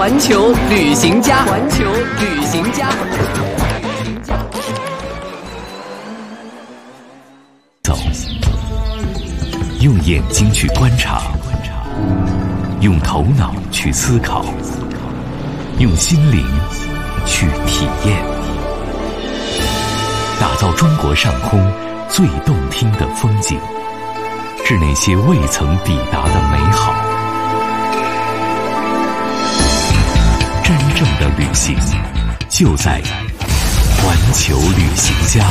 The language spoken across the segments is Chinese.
环球旅行家，环球旅行家。 走，用眼睛去观察，用头脑去思考，用心灵去体验，打造中国上空最动听的风景，是那些未曾抵达的美好。真正的旅行就在环球旅行家。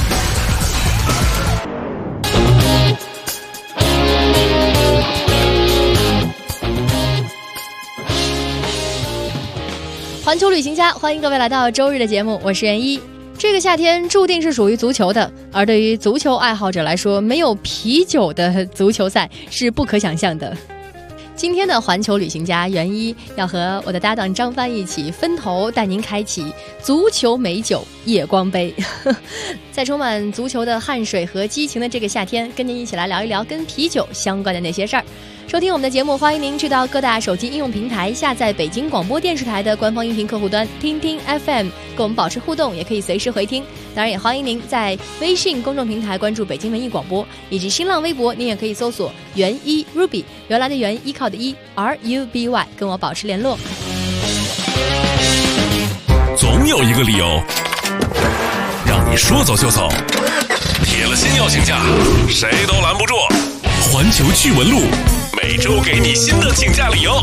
环球旅行家，欢迎各位来到周日的节目，我是袁一。这个夏天注定是属于足球的，而对于足球爱好者来说，没有啤酒的足球赛是不可想象的。今天的环球旅行家袁一要和我的搭档张帆一起分头带您开启足球美酒夜光杯。在充满足球的汗水和激情的这个夏天，跟您一起来聊一聊跟啤酒相关的那些事儿。收听我们的节目，欢迎您去到各大手机应用平台下载北京广播电视台的官方音频客户端听听 FM， 跟我们保持互动，也可以随时回听。当然也欢迎您在微信公众平台关注北京文艺广播，以及新浪微博您也可以搜索袁一 Ruby， 原来的袁，依靠的依 RUBY， 跟我保持联络。 总有一个理由让你说走就走，铁了心要请假，谁都拦不住。环球趣闻录每周给你新的请假理由。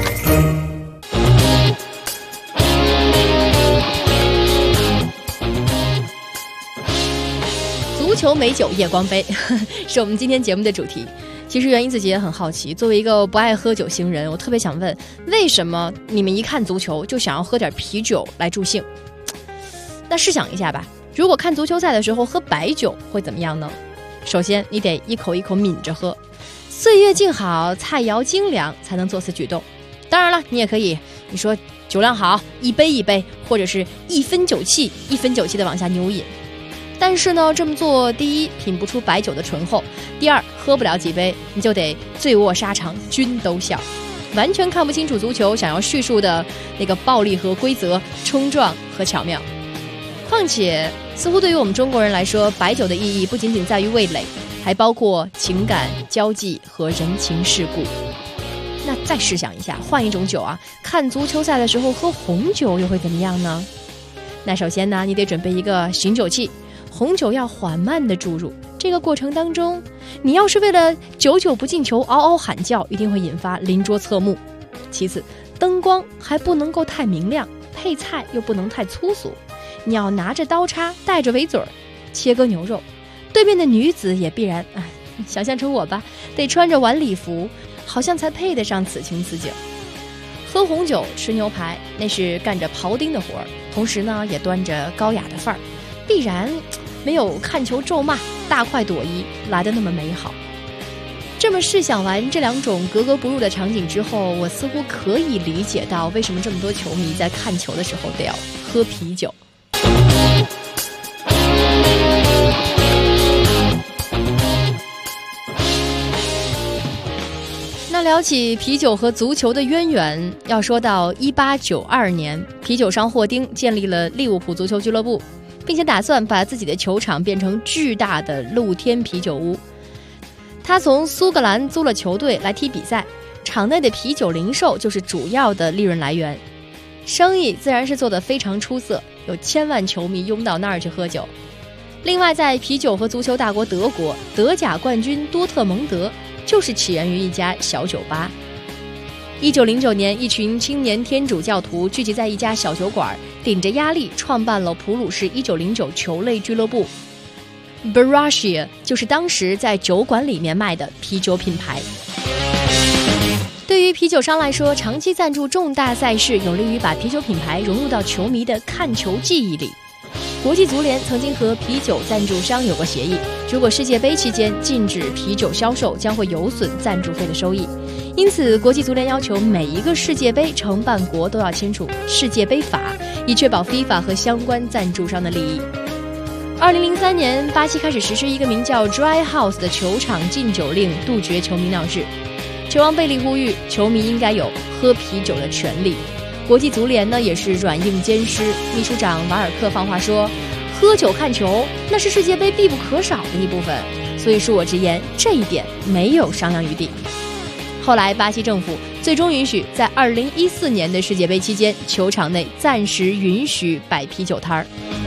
足球美酒夜光杯是我们今天节目的主题。其实袁一自己也很好奇，作为一个不爱喝酒型人，我特别想问，为什么你们一看足球就想要喝点啤酒来助兴？那试想一下吧，如果看足球赛的时候喝白酒会怎么样呢？首先你得一口一口抿着喝，岁月静好，菜肴精良，才能做此举动。当然了，你也可以，你说酒量好，一杯一杯，或者是一分酒气一分酒气的往下牛饮。但是呢，这么做，第一品不出白酒的醇厚，第二喝不了几杯你就得醉卧沙场，君都笑，完全看不清楚足球想要叙述的那个暴力和规则、冲撞和巧妙。况且似乎对于我们中国人来说，白酒的意义不仅仅在于味蕾，还包括情感、交际和人情世故。那再试想一下，换一种酒啊，看足球赛的时候喝红酒又会怎么样呢？那首先呢，你得准备一个醒酒器，红酒要缓慢地注入，这个过程当中，你要是为了久久不进球嗷嗷喊叫，一定会引发邻桌侧目。其次，灯光还不能够太明亮，配菜又不能太粗俗，你要拿着刀叉，带着围嘴切割牛肉。对面的女子也必然，想象成我吧，得穿着晚礼服，好像才配得上此情此景。喝红酒吃牛排，那是干着庖丁的活儿，同时呢也端着高雅的范儿，必然没有看球咒骂、大快朵颐来得那么美好。这么试想完这两种格格不入的场景之后，我似乎可以理解到为什么这么多球迷在看球的时候都要喝啤酒。那聊起啤酒和足球的渊源，要说到1892年，啤酒商霍丁建立了利物浦足球俱乐部，并且打算把自己的球场变成巨大的露天啤酒屋。他从苏格兰租了球队来踢比赛，场内的啤酒零售就是主要的利润来源，生意自然是做得非常出色，有千万球迷拥到那儿去喝酒。另外，在啤酒和足球大国德国，德甲冠军多特蒙德就是起源于一家小酒吧。1909年，一群青年天主教徒聚集在一家小酒馆，顶着压力创办了普鲁士1909球类俱乐部。Borussia 就是当时在酒馆里面卖的啤酒品牌。对于啤酒商来说，长期赞助重大赛事有利于把啤酒品牌融入到球迷的看球记忆里。国际足联曾经和啤酒赞助商有过协议，如果世界杯期间禁止啤酒销售，将会有损赞助费的收益。因此，国际足联要求每一个世界杯承办国都要签署世界杯法，以确保 FIFA 和相关赞助商的利益。2003年，巴西开始实施一个名叫 Dry House 的球场禁酒令，杜绝球迷闹事。球王贝利呼吁球迷应该有喝啤酒的权利。 国际足联呢也是软硬兼施，秘书长瓦尔克放话说，喝酒看球那是世界杯必不可少的一部分，所以恕我直言，这一点没有商量余地。后来巴西政府最终允许在2014年的世界杯期间，球场内暂时允许摆啤酒摊儿。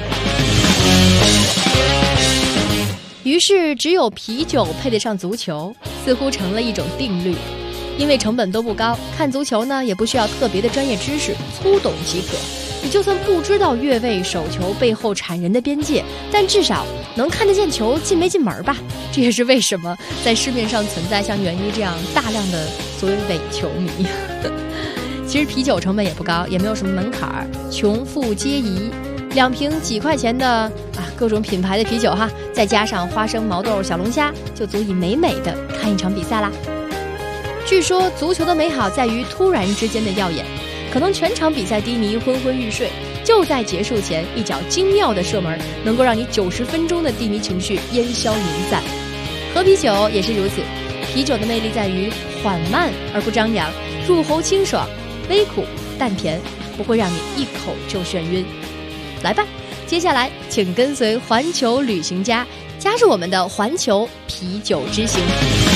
于是只有啤酒配得上足球，似乎成了一种定律。因为成本都不高，看足球呢也不需要特别的专业知识，粗懂即可。你就算不知道越位手球背后铲人的边界，但至少能看得见球进没进门吧。这也是为什么在市面上存在像袁一这样大量的所谓伪球迷。其实啤酒成本也不高，也没有什么门槛，穷富皆宜。2瓶几块钱的各种品牌的啤酒哈，再加上花生、毛豆、小龙虾，就足以美美的看一场比赛啦。据说足球的美好在于突然之间的耀眼，可能全场比赛低迷昏昏欲睡，就在结束前一脚精妙的射门，能够让你90分钟的低迷情绪烟消云散。喝啤酒也是如此，啤酒的魅力在于缓慢而不张扬，入喉清爽，微苦淡甜，不会让你一口就眩晕。来吧，接下来请跟随环球旅行家加入我们的环球啤酒之行。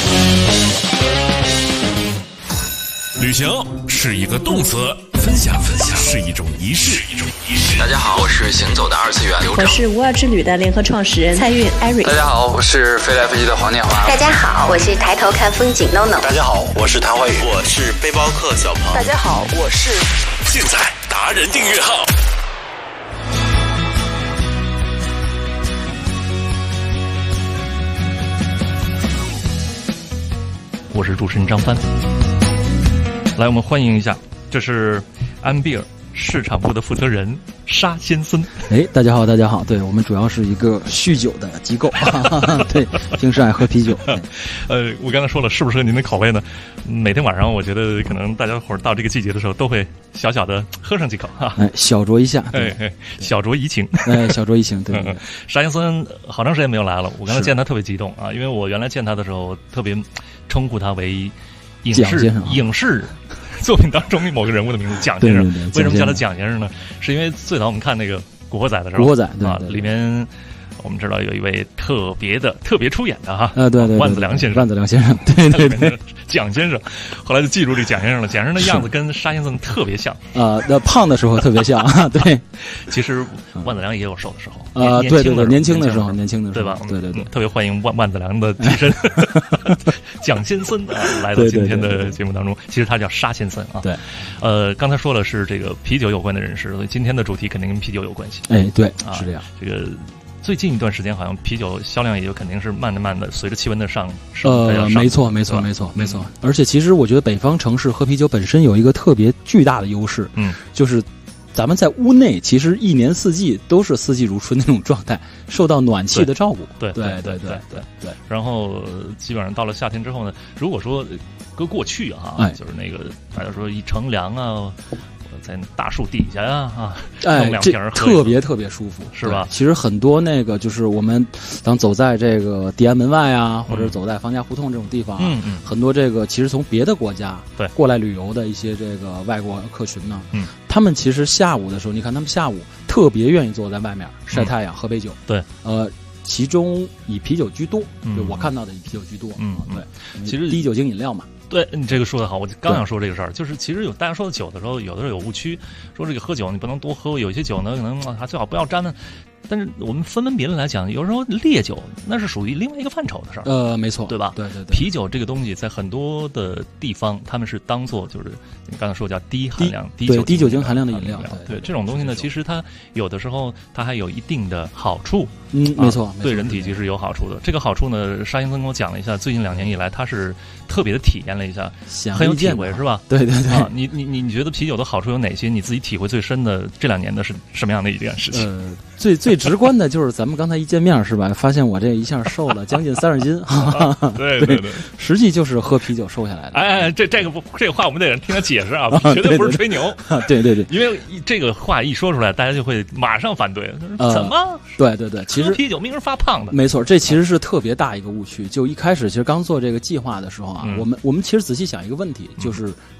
旅行是一个动词，分享是一种仪式。 大家好，我是行走的二次元刘我是无二之旅的联合创始人蔡运 Eric。 大家好，我是飞来飞去的黄念华。 大家好，我是抬头看风景 NONO。 大家好，我是谭怀宇。 我是背包客小鹏。 大家好，我是现在达人订阅号。 我是主持人张帆。来，我们欢迎一下，这是安比尔市场部的负责人沙先生。 大家好，大家好。对，我们主要是一个酗酒的机构，对，平时爱喝啤酒。 我刚才说了，适不适合您的口味呢？每天晚上，我觉得可能大家伙到这个季节的时候，都会小小的喝上几口哈。 小酌一下。 小酌怡情。 小酌怡情，对。 沙先生好长时间没有来了，我刚才见他特别激动啊，因为我原来见他的时候，特别称呼他为影视作品当中某个人物的名字蒋先生。为什么叫他蒋先生呢？是因为最早我们看那个《古惑仔》的时候， 古惑仔对， 里面我们知道有一位特别出演的哈， 对， 万梓良先生，对， 蒋先生，后来就记住这蒋先生了。蒋先生的样子跟沙先生特别像， 那胖的时候特别像，对。 其实万梓良也有瘦的时候， 对，年轻的时候， 对吧？ 对， 特别欢迎万梓良的替身蒋先生来到今天的节目当中。其实他叫沙先生啊。 对， 刚才说了是这个啤酒有关的人士，所以今天的主题肯定跟啤酒有关系。 对，是这样。 这个最近一段时间，好像啤酒销量也就肯定是慢的随着气温的上没错。而且其实我觉得北方城市喝啤酒本身有一个特别巨大的优势，就是咱们在屋内其实一年四季都是四季如春那种状态，受到暖气的照顾。 对。然后基本上到了夏天之后呢，如果说搁过去就是那个大家说一乘凉啊，在大树底下呀弄两瓶特别舒服， 是吧？ 其实很多那个就是我们当走在这个地安门外啊，或者走在方家胡同这种地方很多这个其实从别的国家过来旅游的一些这个外国客群呢，他们其实下午的时候，你看他们下午特别愿意坐在外面晒太阳喝杯酒， 对， 其中以啤酒居多，就我看到的以啤酒居多，对，其实低酒精饮料嘛。 对，你这个说的好，我刚想说这个事儿，就是其实大家说的酒的时候，有的时候有误区，说这个喝酒你不能多喝，有些酒呢可能最好不要沾呢。但是我们分门别类来讲，有时候烈酒那是属于另外一个范畴的事儿。 没错， 对吧？ 对。 啤酒这个东西在很多的地方，他们是当做就是你刚才说叫低含量、低酒精含量的饮料。 对这种东西呢，其实它有的时候它还有一定的好处。 没错， 对人体其实有好处的。这个好处呢，沙先生跟我讲了一下，最近2年以来，他是特别的体验了一下，很有体会，是吧？ 对。 你觉得啤酒的好处有哪些？你自己体会最深的这2年的是什么样的一件事情？ 最直观的就是咱们刚才一见面是吧，发现我这一下瘦了将近30斤。 对， 实际就是喝啤酒瘦下来的。 这个话我们得听他解释啊，绝对不是吹牛。 对， 因为这个话一说出来，大家就会马上反对。怎么？ 对，其实喝啤酒明明发胖的。 没错，这其实是特别大一个误区。就一开始其实刚做这个计划的时候啊，我们其实仔细想一个问题，就是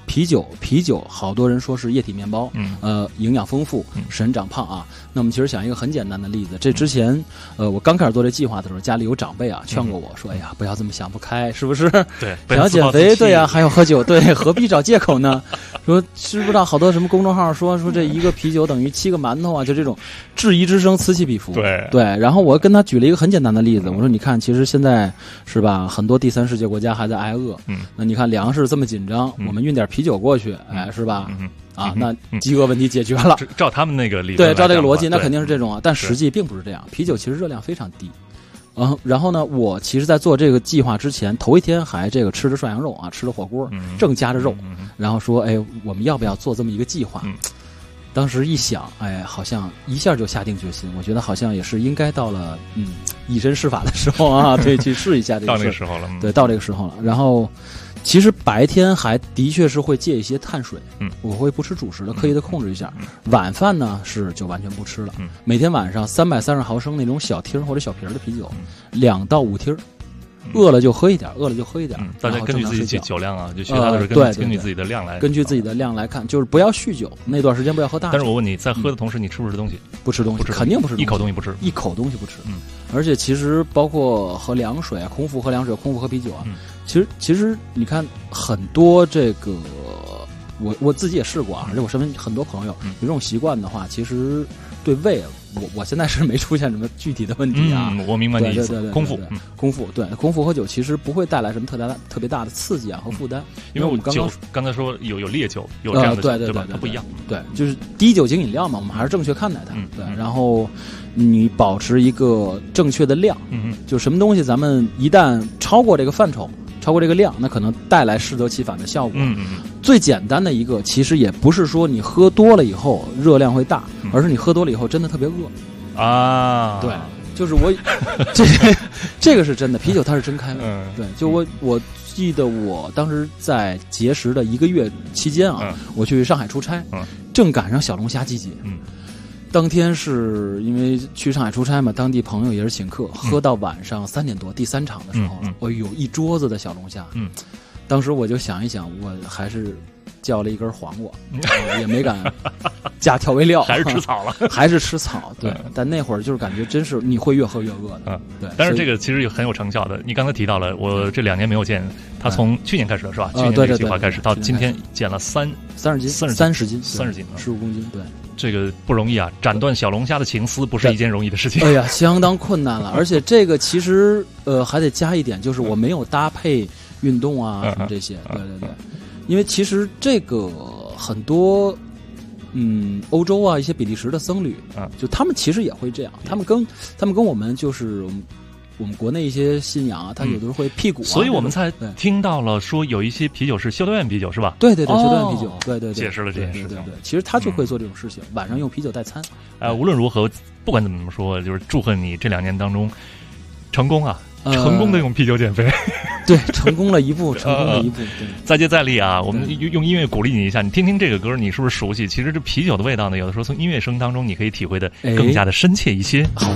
啤酒，好多人说是液体面包，营养丰富，使人长胖啊。那我们其实想一个很简单的例子，这之前我刚开始做这计划的时候，家里有长辈啊劝过我说，哎呀，不要这么想不开，是不是？ 对， 想要减肥，对呀，还要喝酒，对，何必找借口呢？说知不知道好多什么公众号说这一个啤酒等于7个馒头啊，就这种质疑之声此起彼伏。对，然后我跟他举了一个很简单的例子，我说你看，其实现在是吧，很多第三世界国家还在挨饿，那你看粮食这么紧张，我们运点啤酒过去，哎，是吧？那饥饿问题解决了。 照他们那个理论， 对，照这个逻辑，那肯定是这种啊。但实际并不是这样，啤酒其实热量非常低。然后呢，我其实在做这个计划之前，头一天还这个吃着涮羊肉啊，吃着火锅，正夹着肉，然后说，哎，我们要不要做这么一个计划？当时一想，哎，好像一下就下定决心，我觉得好像也是应该到了以身试法的时候啊，对，去试一下这个事。 到那个时候了， 对，到这个时候了。然后其实白天还的确是会戒一些碳水，我会不吃主食的，刻意的控制一下。晚饭呢就完全不吃了，每天晚上330毫升那种小听或者小瓶的啤酒，2到5听。饿了就喝一点， 大家根据自己酒量啊，就其他的是根据自己的量来， 根据自己的量来看，就是不要酗酒，那段时间不要喝大酒。 但是我问你，在喝的同时，你吃不吃东西？ 不吃东西，肯定不吃， 一口东西不吃， 一口东西不吃。而且其实包括喝凉水啊，空腹喝凉水，空腹喝啤酒啊，其实你看很多这个，我自己也试过啊，而且我身边很多朋友有这种习惯的话，其实对胃。我现在是没出现什么具体的问题啊， 我明白你意思。空腹喝酒其实不会带来什么特别大的刺激啊和负担， 因为我们刚才说有烈酒，有这样的对吧？它不一样， 对，就是低酒精饮料嘛，我们还是正确看待它，对。然后你保持一个正确的量，就什么东西咱们一旦超过这个范畴。超过这个量，那可能带来适得其反的效果。最简单的一个，其实也不是说你喝多了以后热量会大，而是你喝多了以后真的特别饿啊。 对，就是我这个是真的，啤酒它是真开胃。对，就我记得我当时在节食的1个月期间啊，我去上海出差，正赶上小龙虾季节。当天是因为去上海出差嘛，当地朋友也是请客，喝到晚上3点多，第3场的时候，哎呦，一桌子的小龙虾。当时我就想一想，我还是叫了一根黄瓜，也没敢加调味料， 还是吃草了， 还是吃草。对，但那会儿就是感觉真是你会越喝越饿的。对。 但是这个其实很有成效的。你刚才提到了，我这2年没有见他，从去年开始的是吧？去年这个计划开始，到今天减了30斤 ，30斤，15公斤。对。 这个不容易啊！斩断小龙虾的情丝不是一件容易的事情。 哎呀，相当困难了。而且这个其实还得加一点，就是我没有搭配运动啊什么这些。对。因为其实这个很多欧洲啊一些比利时的僧侣就他们其实也会这样，他们跟我们就是我们国内一些信仰啊，他有的时候会辟谷啊， 所以我们才听到了说有一些啤酒是修道院啤酒是吧？ 对，修道院啤酒，对， 解释了这件事情。 对，其实他就会做这种事情，晚上用啤酒代餐。 无论如何，不管怎么说，就是祝贺你这2年当中成功啊，成功的用啤酒减肥。 对，成功了一步，对， 再接再厉啊！我们用音乐鼓励你一下，你听听这个歌，你是不是熟悉？其实这啤酒的味道呢，有的时候从音乐声当中你可以体会的更加的深切一些。 好。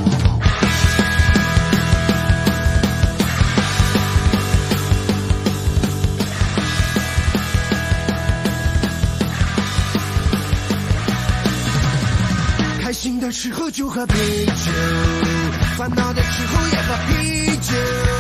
的时候就喝啤酒，烦恼的时候也喝啤酒。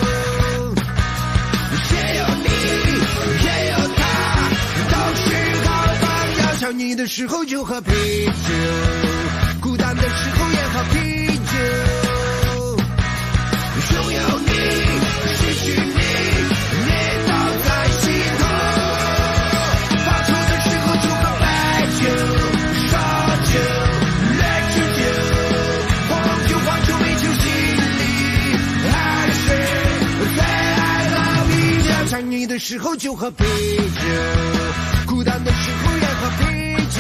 也有你，也有他，都是好朋友。想你的时候就喝啤酒，孤单的时候也喝啤酒。拥有你，失去你，你都在心头。发愁的时候就喝白酒、烧酒。想你的时候就喝啤酒，孤单的时候也喝啤酒。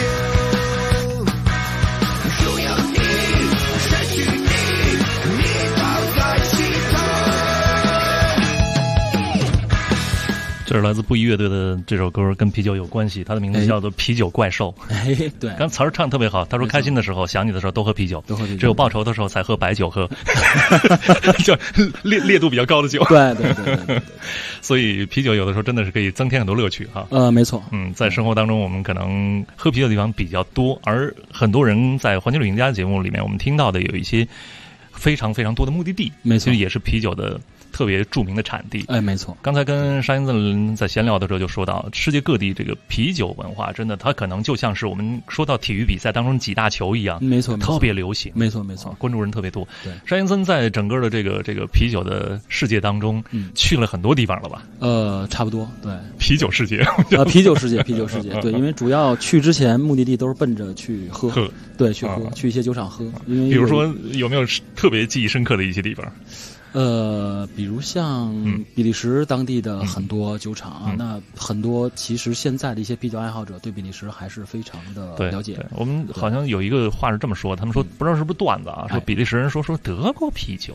拥有你，失去你，你都在心头。 这是来自布衣乐队的这首歌，跟啤酒有关系，它的名字叫做《啤酒怪兽》。 对， 刚词儿唱得特别好。他说开心的时候、想你的时候都喝啤酒，只有报仇的时候才喝白酒喝，就烈度比较高的酒。 对。 所以啤酒有的时候真的是可以增添很多乐趣哈。 没错。 在生活当中我们可能喝啤酒的地方比较多，而很多人在环球旅行家节目里面，我们听到的有一些非常非常多的目的地， 没错， 其实也是啤酒的特别著名的产地。 没错。 刚才跟沙因子在闲聊的时候就说到，世界各地这个啤酒文化，真的它可能就像是我们说到体育比赛当中几大球一样， 没错， 特别流行， 没错， 关注人特别多。 对， 沙因森在整个的这个啤酒的世界当中，去了很多地方了吧？ 差不多。对， 啤酒世界啤酒世界。对，因为主要去之前目的地都是奔着去喝，对，去喝，去一些酒厂喝。因为比如说有没有特别记忆深刻的一些地方？ 比如像比利时当地的很多酒厂啊，那很多其实现在的一些啤酒爱好者对比利时还是非常的了解。 对，我们好像有一个话是这么说，他们说不知道是不是段子啊，说比利时人说德国啤酒，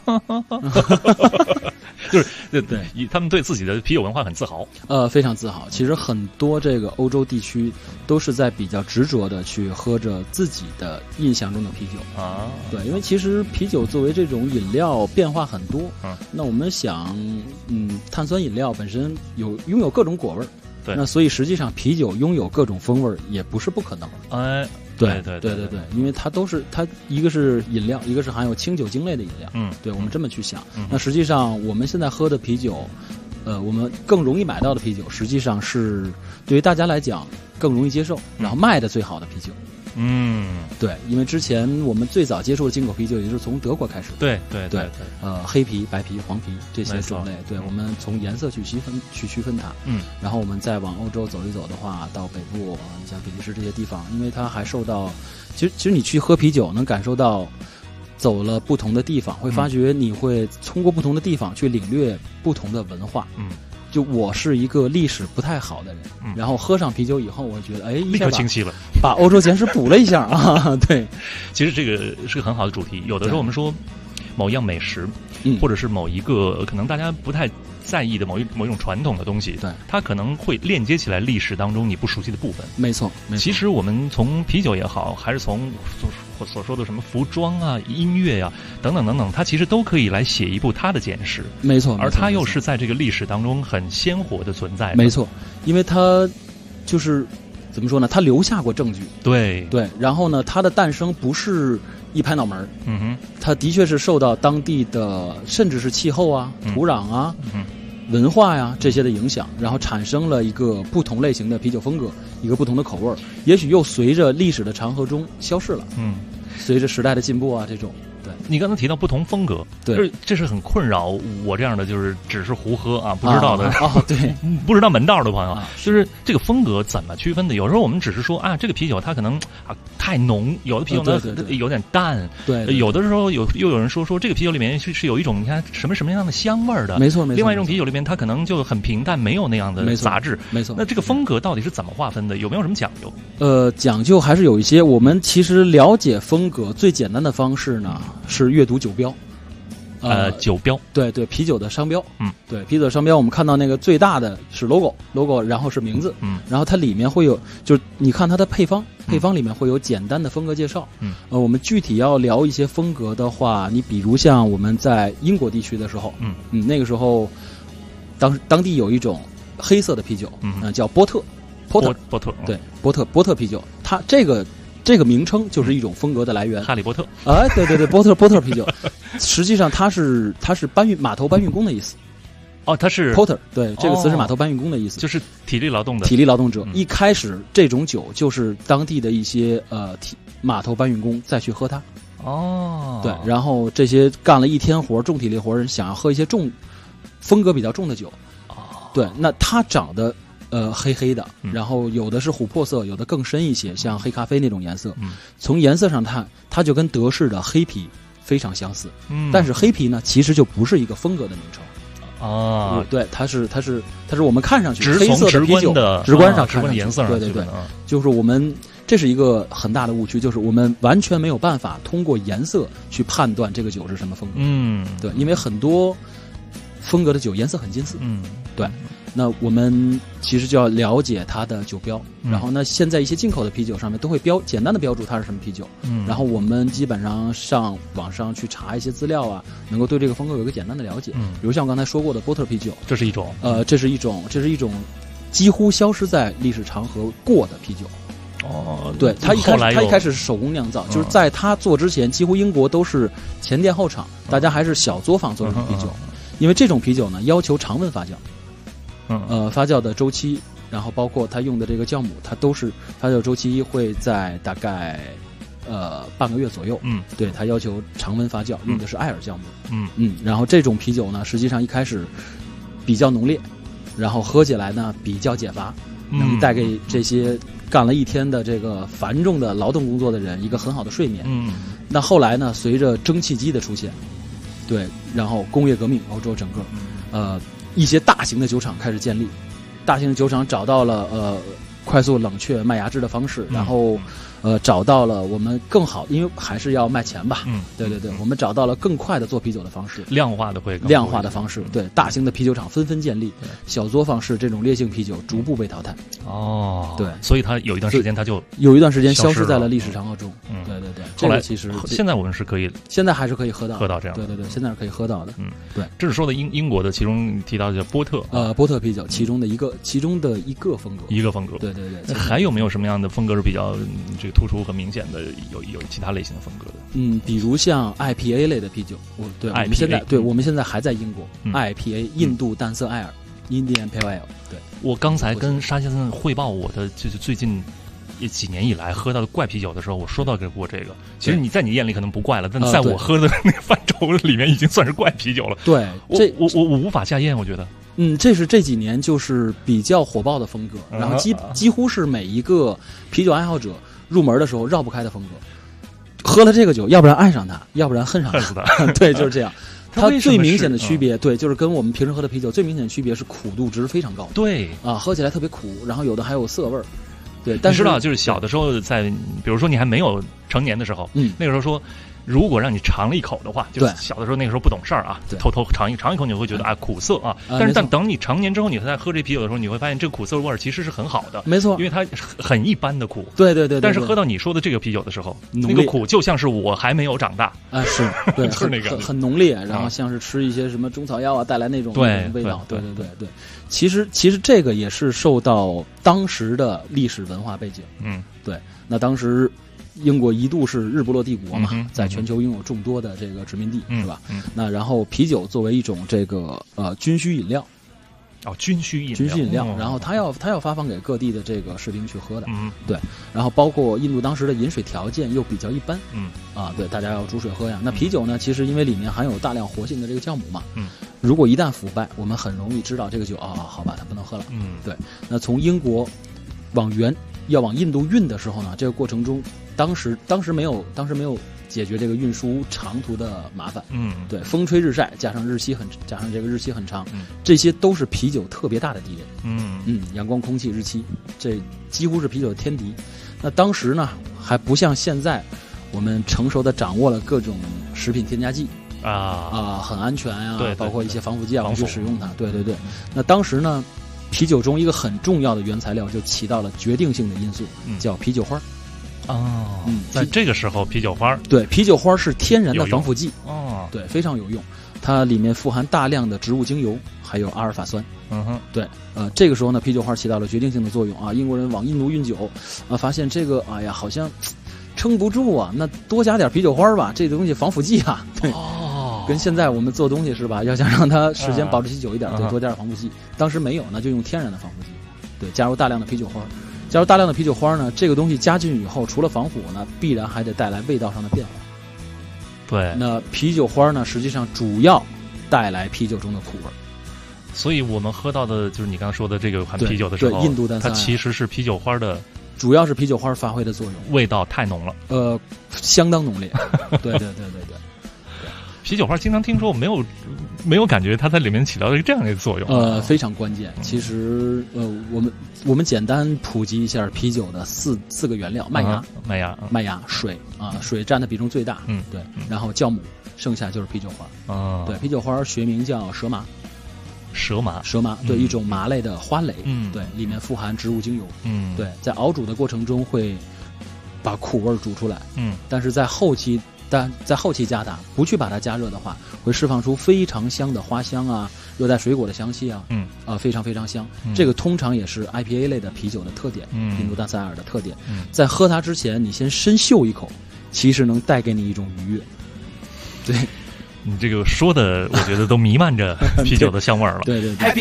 就是对，他们对自己的啤酒文化很自豪， 非常自豪。其实很多这个欧洲地区都是在比较执着的去喝着自己的印象中的啤酒啊。对，因为其实啤酒作为这种饮料变化很多，那我们想，碳酸饮料本身拥有各种果味儿， 对， 那所以实际上啤酒拥有各种风味儿也不是不可能。对，因为它一个是饮料，一个是含有清酒精类的饮料。对，我们这么去想，那实际上我们现在喝的啤酒，我们更容易买到的啤酒，实际上是对于大家来讲更容易接受，然后卖的最好的啤酒。对，因为之前我们最早接触的进口啤酒也就是从德国开始。 对， 黑啤、白啤、黄啤这些种类，对，我们从颜色去区分它。然后我们再往欧洲走一走的话，到北部，你像比利时这些地方，因为它还受到，其实你去喝啤酒能感受到，走了不同的地方，会发觉你会通过不同的地方去领略不同的文化。就我是一个历史不太好的人，然后喝上啤酒以后，我觉得立刻清晰了， 把欧洲简史补了一下啊。对， 其实这个是个很好的主题。有的时候我们说某一样美食，或者是某一个可能大家不太在意的某一种传统的东西， 对， 它可能会链接起来历史当中你不熟悉的部分。 没错。 其实我们从啤酒也好，还是从所说的什么服装啊、音乐啊等等，它其实都可以来写一部它的简史。 没错， 而它又是在这个历史当中很鲜活的存在。 没错，因为它就是怎么说呢？它留下过证据。 对， 然后呢，它的诞生不是一拍脑门它的确是受到当地的甚至是气候啊、土壤啊、文化呀这些的影响，然后产生了一个不同类型的啤酒风格，一个不同的口味，也许又随着历史的长河中消逝了。随着时代的进步啊，这种。对， 你刚才提到不同风格， 对， 这是很困扰我这样的就是只是胡喝啊不知道的对， 不知道门道的朋友，就是这个风格怎么区分的？有时候我们只是说这个啤酒它可能太浓，有的啤酒呢有点淡， 对， 有的时候又有人说这个啤酒里面是有一种你看什么样的香味的， 没错。 另外一种啤酒里面它可能就很平淡，没有那样的杂质， 没错。 那这个风格到底是怎么划分的？有没有什么讲究？ 讲究还是有一些。我们其实了解风格最简单的方式呢是阅读酒标。 酒标， 对，啤酒的商标，对，啤酒的商标，我们看到那个最大的是 logo， 然后是名字，然后它里面会有，就是你看它的配方里面会有简单的风格介绍，我们具体要聊一些风格的话，你比如像我们在英国地区的时候，那个时候，当地有一种黑色的啤酒，叫波特，对，波特啤酒，它这个名称就是一种风格的来源。 哈利波特对，波特啤酒，实际上它是码头搬运工的意思。 它是 porter， 对，这个词是码头搬运工的意思， 就是体力劳动者。 一开始这种酒就是当地的一些码头搬运工再去喝它。对，然后这些干了一天活重体力活人想要喝一些风格比较重的酒。对，那它长得黑黑的，然后有的是琥珀色，有的更深一些，像黑咖啡那种颜色。从颜色上看，它就跟德式的黑啤非常相似。但是黑啤呢，其实就不是一个风格的名称。对，它是我们看上去黑色的啤酒，直观上看的颜色上， 对，就是我们这是一个很大的误区，就是我们完全没有办法通过颜色去判断这个酒是什么风格。对，因为很多风格的酒颜色很近似。对。 那我们其实就要了解它的酒标，然后呢，现在一些进口的啤酒上面都会简单的标注它是什么啤酒，然后我们基本上上网上去查一些资料啊，能够对这个风格有一个简单的了解。比如像我刚才说过的波特啤酒， 这是一种， 这是一种几乎消失在历史长河过的啤酒。对，它一开始是手工酿造，就是在它做之前，几乎英国都是前店后厂，大家还是小作坊做这种啤酒，因为这种啤酒呢要求常温发酵。发酵的周期，然后包括它用的这个酵母，它都是发酵周期会在大概半个月左右。对，它要求常温发酵，用的是艾尔酵母。然后这种啤酒呢，实际上一开始比较浓烈，然后喝起来呢比较解乏，能带给这些干了一天的这个繁重的劳动工作的人一个很好的睡眠。那后来呢，随着蒸汽机的出现，对，然后工业革命，欧洲整个一些大型的酒厂开始建立，大型的酒厂找到了快速冷却麦芽汁的方式，然后找到了我们更好，因为还是要卖钱吧。对，我们找到了更快的做啤酒的方式， 量化的方式。 对，大型的啤酒厂纷纷建立，小作坊式这种烈性啤酒逐步被淘汰。对， 所以它有一段时间它就消失在了历史长河中。对， 后来其实现在我们是可以， 现在还是可以喝到这样。 对，现在是可以喝到的。对， 这是说的英国的，其中提到的叫波特， 波特啤酒其中的一个风格。对。 还有没有什么样的风格是比较这个突出和明显的？有其他类型的风格的？ 比如像 IPA 类的啤酒，我们现在还在英国。IPA 印度淡色艾尔 Indian Pale Ale。对， 我刚才跟沙先生汇报我的就是最近几年以来喝到的怪啤酒的时候，我说到过这个。其实你在你眼里可能不怪了，但在我喝的那个范畴里面已经算是怪啤酒了。 对， 我无法下咽，我觉得。 这是这几年就是比较火爆的风格，然后几乎是每一个啤酒爱好者入门的时候绕不开的风格。喝了这个酒，要不然爱上它，要不然恨上它。对，就是这样。它最明显的区别，对，就是跟我们平时喝的啤酒最明显的区别是苦度值非常高。 对喝起来特别苦，然后有的还有涩味儿。对，但是你知道，就是小的时候比如说你还没有成年的时候，那个时候说，如果让你尝了一口的话，就是小的时候那个时候不懂事儿啊，偷偷尝一口，你会觉得苦涩啊。但是等你成年之后，你在喝这啤酒的时候，你会发现这个苦涩味儿其实是很好的， 没错， 因为它很一般的苦。 对。 但是喝到你说的这个啤酒的时候，那个苦就像是我还没有长大是，对， 就是那个很浓烈，然后像是吃一些什么中草药带来那种味道。对。其实这个也是受到当时的历史文化背景。对。那当时英国一度是日不落帝国嘛，在全球拥有众多的这个殖民地，是吧？那然后啤酒作为一种这个军需饮料。 军需饮料，然后他要发放给各地的这个士兵去喝的。对。然后包括印度当时的饮水条件又比较一般。对，大家要煮水喝呀。那啤酒呢，其实因为里面含有大量活性的这个酵母嘛，如果一旦腐败，我们很容易知道这个酒好吧，它不能喝了。对。那从英国要往印度运的时候呢，这个过程中，当时没有解决这个运输长途的麻烦。对，风吹日晒，加上这个日期很长，这些都是啤酒特别大的敌人。阳光、空气、日期，这几乎是啤酒的天敌。那当时呢，还不像现在，我们成熟的掌握了各种食品添加剂很安全呀， 对， 包括一些防腐剂我们去使用它。对。那当时呢，啤酒中一个很重要的原材料就起到了决定性的因素，叫啤酒花。 在这个时候，啤酒花是天然的防腐剂。对，非常有用。它里面富含大量的植物精油，还有阿尔法酸。对，这个时候呢，啤酒花起到了决定性的作用啊。英国人往印度运酒，发现这个，好像撑不住啊，那多加点啤酒花吧，这东西防腐剂啊。对。跟现在我们做东西是吧？要想让它时间保质期久一点，得多加点防腐剂。当时没有，那就用天然的防腐剂。对，加入大量的啤酒花。加入大量的啤酒花呢，这个东西加进去以后，除了防腐呢，必然还得带来味道上的变化。 对， 那啤酒花呢，实际上主要带来啤酒中的苦味。 所以我们喝到的就是你刚才说的这个款啤酒的时候， 印度淡色， 它其实是啤酒花的， 主要是啤酒花发挥的作用， 味道太浓了， 相当浓烈。对。 啤酒花经常听说，我没有感觉它在里面起到了这样的作用。 非常关键。其实我们简单普及一下啤酒的四个原料：麦芽、水水占的比重最大。对。然后酵母，剩下就是啤酒花。对，啤酒花学名叫蛇麻。 蛇麻， 对，一种麻类的花蕾，对，里面富含植物精油，对，在熬煮的过程中会把苦味煮出来，但是在后期加大，不去把它加热的话，会释放出非常香的花香啊，热带水果的香气啊，非常非常香。这个通常也是 IPA 类的啤酒的特点，印度大塞尔的特点。在喝它之前，你先深嗅一口，其实能带给你一种愉悦。对。 你这个说的，我觉得都弥漫着啤酒的香味儿了。 对。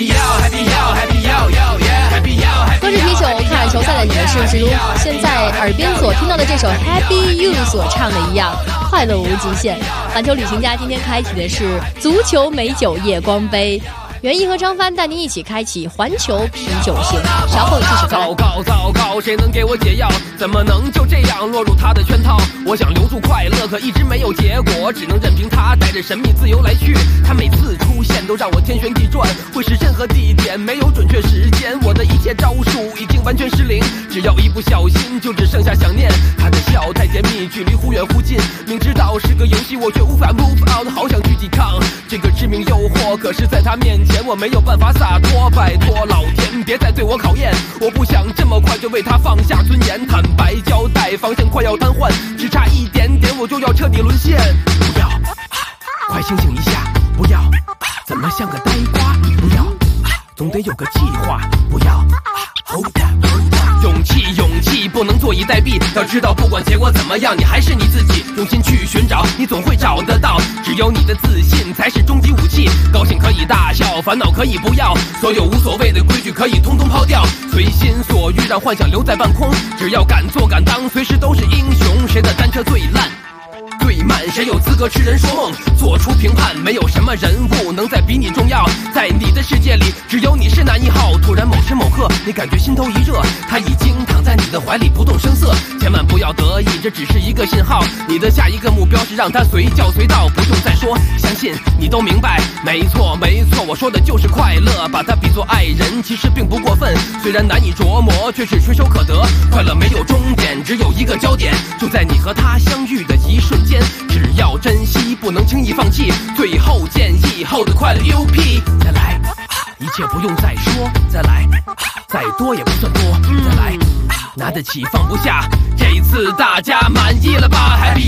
喝着啤酒看球赛的你们，是不是如现在耳边所听到的这首 Happy You 所唱的一样，快乐无极限？环球旅行家今天开启的是足球美酒夜光杯。袁毅和张帆带您一起开启环球啤酒行，稍后继续糟糕，谁能给我解药？怎么能就这样落入他的圈套？我想留住快乐，可一直没有结果，只能任凭他带着神秘自由来去。他每次出现都让我天旋地转，会是任何地点没有准确时间，我的一切招数已经完全失灵，只要一不小心就只剩下想念。他的笑太甜蜜，距离忽远忽近，明知道是个游戏我却无法 move out， 好想去抵抗这个致命诱惑，可是在他面前我没有办法洒脱，拜托老天别再对我考验，我不想这么快就为他放下尊严，坦白交代，防线快要瘫痪，只差一点点我就要彻底沦陷。不要，快清醒一下，不要，怎么像个呆瓜？不要，总得有个计划。不要 ，Hold up， 勇气不能坐以待毙，要知道不管结果怎么样，你还是你自己，用心去寻找，你总会找得到。只有你的自信才是终极武器，高兴可以大笑，烦恼可以不要，所有无所谓的规矩可以通通抛掉，随心所欲让幻想留在半空，只要敢做敢当，随时都是英雄。谁的单车最烂？最慢，谁有资格痴人说梦？做出评判，没有什么人物能再比你重要。在你的世界里，只有你是男一号。突然某时某刻，你感觉心头一热，他已经躺在你的怀里不动声色。千万不要得意，这只是一个信号。你的下一个目标是让他随叫随到，不用再说，相信你都明白。没错，我说的就是快乐。把它比作爱人，其实并不过分。虽然难以琢磨，却是垂手可得。快乐没有终点，只有一个焦点，就在你和他相遇的一瞬间。只要珍惜，不能轻易放弃。最后见，以后的快乐 UP。再来，一切不用再说。再来，再多也不算多。再来，拿得起放不下。这一次大家满意了吧 ？Happy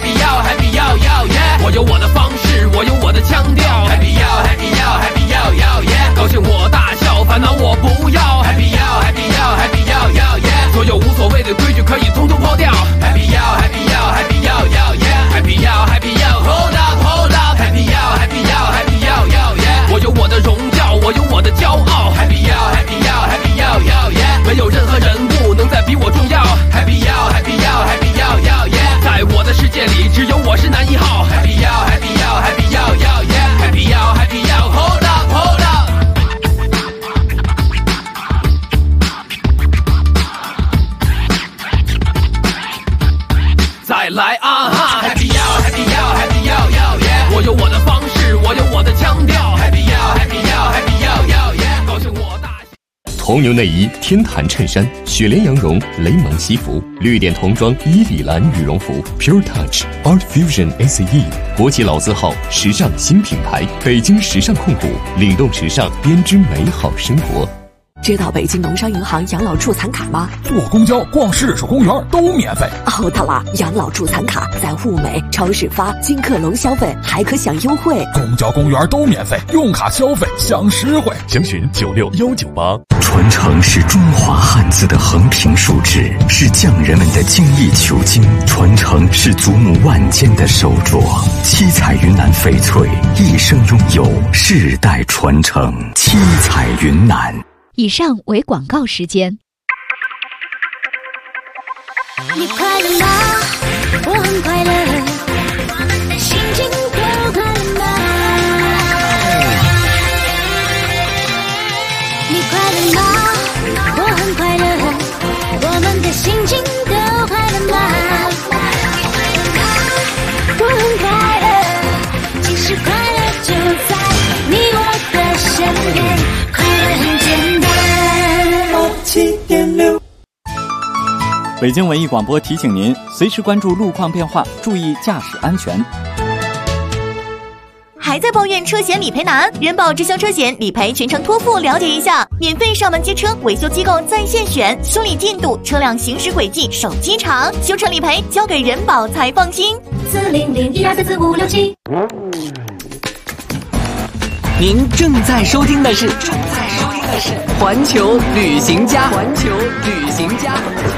you， 我有我的方式，我有我的腔调。Happy you， 高兴我大笑，烦恼我不要。Happy you， 所有无所谓的规矩可以通通抛掉。Happy you，hold up，Happy you， 我有我的荣耀，我有我的骄傲。Happy you， 没有任何人物能再比我重要。Happy you， 在我的世界里，只有我是男一号。Happy you，hold up。再来啊哈 ！Happy you， 我有我的方式，我有我的腔调。Happy you， 高兴我大。 铜牛内衣、天坛衬衫、雪莲羊绒、雷蒙西服、绿点童装、伊里兰羽绒服、Pure Touch、Art Fusion ACE， 国际老字号，时尚新品牌，北京时尚控股，领动时尚，编织美好生活。 知道北京农商银行养老助残卡吗？ 坐公交、逛市属公园都免费。 对了，养老助残卡在物美、超市发，金客隆消费还可享优惠。 公交、公园都免费，用卡消费享实惠。 详询96198。传承是中华汉字的横平竖直，是匠人们的精益求精；传承是祖母万间的手镯。七彩云南翡翠一生拥有，世代传承。七彩云南。 以上为广告时间。 你快乐吗？我很快乐，我们的心情都快乐吗？你快乐吗？我很快乐，我们的心情都快乐吗？我很快乐，其实快乐就在你我的身边，快乐很简单。7.6 北京文艺广播提醒您，随时关注路况变化，注意驾驶安全。 还在抱怨车险理赔难？人保直销车险理赔全程托付，了解一下，免费上门接车，维修机构在线选，修理进度、车辆行驶轨迹、手机查，修车理赔交给人保才放心。 40012344567。 您正在收听的是环球旅行家。环球旅行家。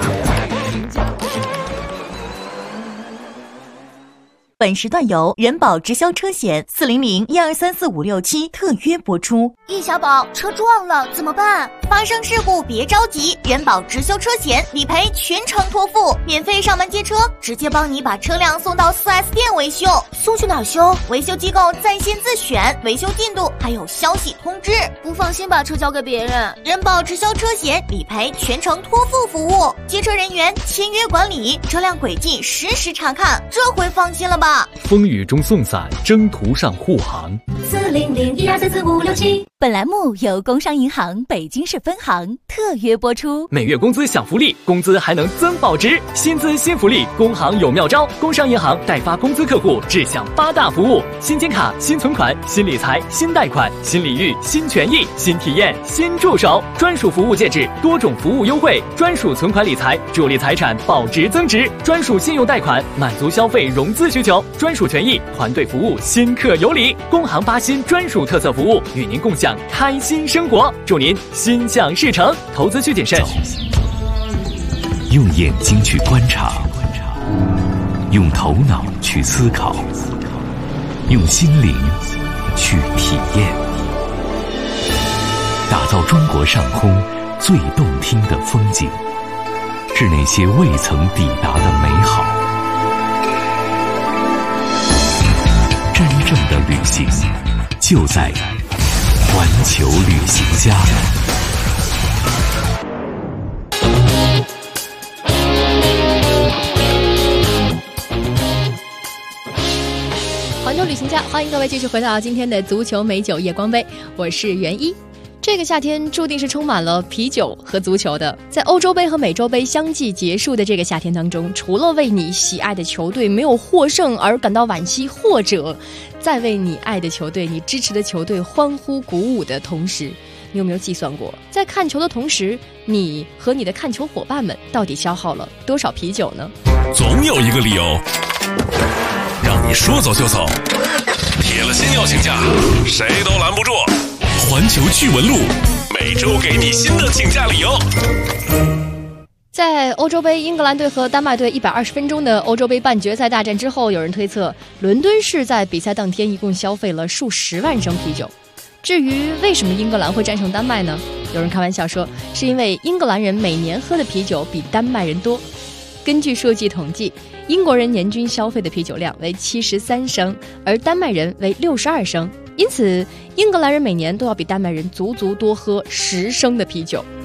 本时段由人保直销车险40012344567特约播出。易小宝，车撞了怎么办？发生事故别着急，人保直销车险理赔全程托付，免费上门接车，直接帮你把车辆送到 4S 店维修。送去哪儿修？维修机构在线自选，维修进度还有消息通知。不放心把车交给别人，人保直销车险理赔全程托付服务，接车人员签约管理，车辆轨迹实时查看，这回放心了吧？ 风雨中送伞，征途上护航。 40012344567。 本栏目由工商银行北京市分行特约播出。 每月工资享福利，工资还能增保值，薪资新福利，工行有妙招。工商银行代发工资客户志享8大服务：新金卡、新存款、新理财、新贷款、新礼遇、新权益、新体验、新助手，专属服务介质，多种服务优惠，专属存款理财，助力财产保值增值，专属信用贷款，满足消费融资需求，专属权益，团队服务，新客有礼。工行8新专属特色服务，与您共享开心生活，祝您心想事成。投资需谨慎。 用眼睛去观察，用头脑去思考，用心灵去体验，打造中国上空最动听的风景，是那些未曾抵达的美好。真正的旅行就在环球旅行家。 环球旅行家，欢迎各位继续回到今天的足球美酒夜光杯，我是袁一。这个夏天注定是充满了啤酒和足球的。在欧洲杯和美洲杯相继结束的这个夏天当中，除了为你喜爱的球队没有获胜而感到惋惜，或者在为你爱的球队、你支持的球队欢呼鼓舞的同时，你有没有计算过，在看球的同时，你和你的看球伙伴们到底消耗了多少啤酒呢？ 总有一个理由让你说走就走，铁了心要请假，谁都拦不住。环球趣闻录，每周给你新的请假理由。 在欧洲杯英格兰队和丹麦队120分钟的欧洲杯半决赛大战之后，有人推测伦敦市在比赛当天一共消费了数十万升啤酒。至于为什么英格兰会战胜丹麦呢？有人开玩笑说，是因为英格兰人每年喝的啤酒比丹麦人多。根据数据统计，英国人年均消费的啤酒量为73升，而丹麦人为62升。因此，英格兰人每年都要比丹麦人足足多喝10升的啤酒。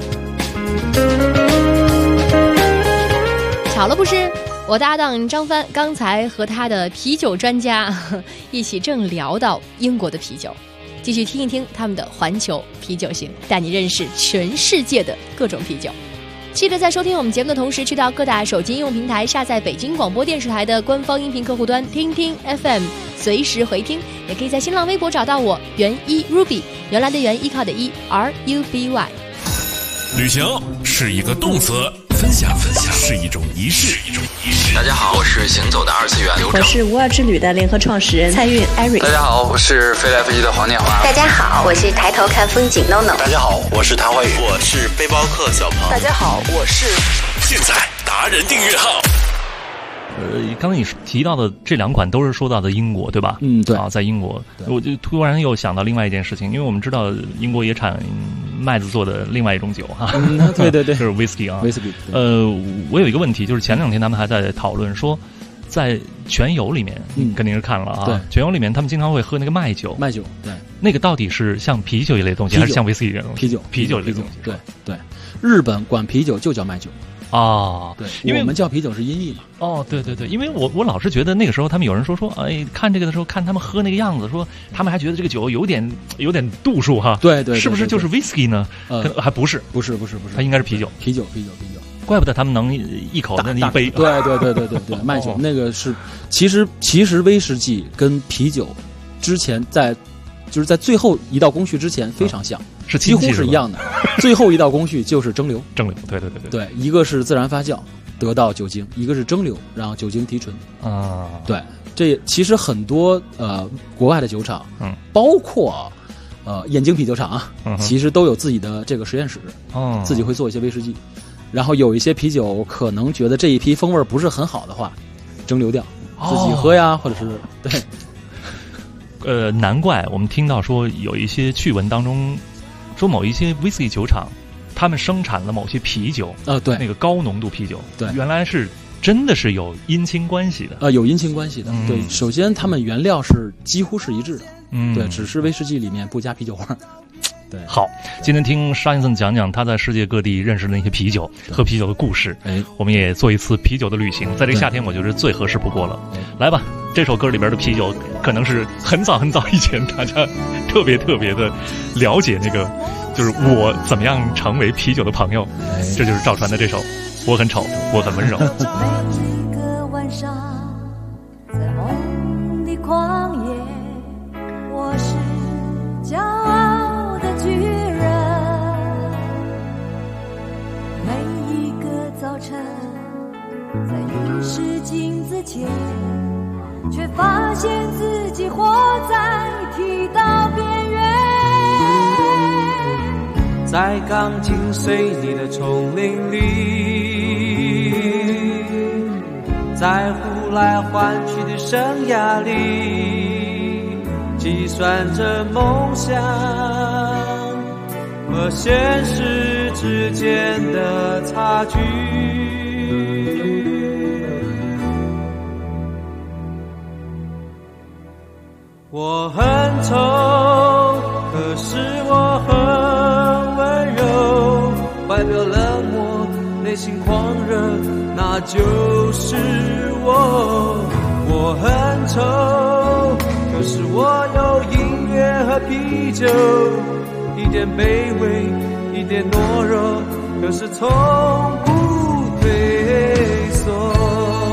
巧了不是？我搭档张帆刚才和他的啤酒专家一起正聊到英国的啤酒，继续听一听他们的环球啤酒行，带你认识全世界的各种啤酒。记得在收听我们节目的同时，去到各大手机应用平台下载北京广播电视台的官方音频客户端听听 FM， 随时回听。也可以在新浪微博找到我袁一 Ruby， 原来的袁，依靠的依 RUBY。 旅行是一个动词，分享是一种仪式。 大家好，我是行走的二次元刘正。 我是无二之旅的联合创始人蔡韵 Eric。 大家好，我是飞来飞去的黄念华。 大家好，我是抬头看风景 NONO。 大家好，我是谭慧宇。我是背包客小鹏。 大家好，我是。 现在达人订阅号。 刚刚你提到的这两款都是说到的英国，对吧？ 对啊，在英国，我就突然又想到另外一件事情，因为我们知道英国也产麦子做的另外一种酒哈， 对， 就是 whisky 啊 ，whisky。 我有一个问题，就是前两天他们还在讨论说，在全游里面，肯定是看了啊， 对， 全游里面他们经常会喝那个麦酒， 对， 那个到底是像啤酒一类的东西，还是像 whisky 一类的东西？啤酒一类的东西， 对，日本管啤酒就叫麦酒。 对， 因为我们叫啤酒是音译嘛。 对，因为我老是觉得那个时候他们有人说，哎，看这个的时候看他们喝那个样子，说他们还觉得这个酒有点度数哈。 对， 是不是就是 whisky 呢？还不是，它应该是啤酒。 啤酒。 怪不得他们能一口那一杯。 对，麦酒那个是其实威士忌跟啤酒之前在最后一道工序之前非常像， 是几乎是一样的。最后一道工序就是蒸馏， 对， 一个是自然发酵得到酒精，一个是蒸馏让酒精提纯啊。 对，这其实很多国外的酒厂，包括燕京啤酒厂啊，其实都有自己的这个实验室，自己会做一些威士忌。然后有一些啤酒可能觉得这一批风味不是很好的话，蒸馏掉自己喝呀，或者是对。 难怪我们听到说有一些趣闻当中，说某一些威士忌酒厂，他们生产了某些啤酒， 对， 那个高浓度啤酒， 对， 原来是真的是有姻亲关系的， 有姻亲关系的，对，首先他们原料是几乎是一致的，对，只是威士忌里面不加啤酒花。对， 好，今天听沙先生讲讲他在世界各地认识的那些啤酒和啤酒的故事，我们也做一次啤酒的旅行，在这个夏天我觉得最合适不过了。来吧，这首歌里边的啤酒可能是很早很早以前大家特别的了解，那个就是我怎么样成为啤酒的朋友，这就是赵传的这首我很丑我很温柔。 每一个晚上在梦的旷野，我是骄傲的巨人，每一个早晨在浴室镜子前，却发现自己活在剃刀边缘， 在刚紧随你的丛林里，在呼来唤去的生涯里，计算着梦想和现实之间的差距。我很丑，可是我很温柔，外表冷漠，内心狂热，那就是我。我很丑，可是我有音乐和啤酒，一点卑微，一点懦弱，可是从不退缩。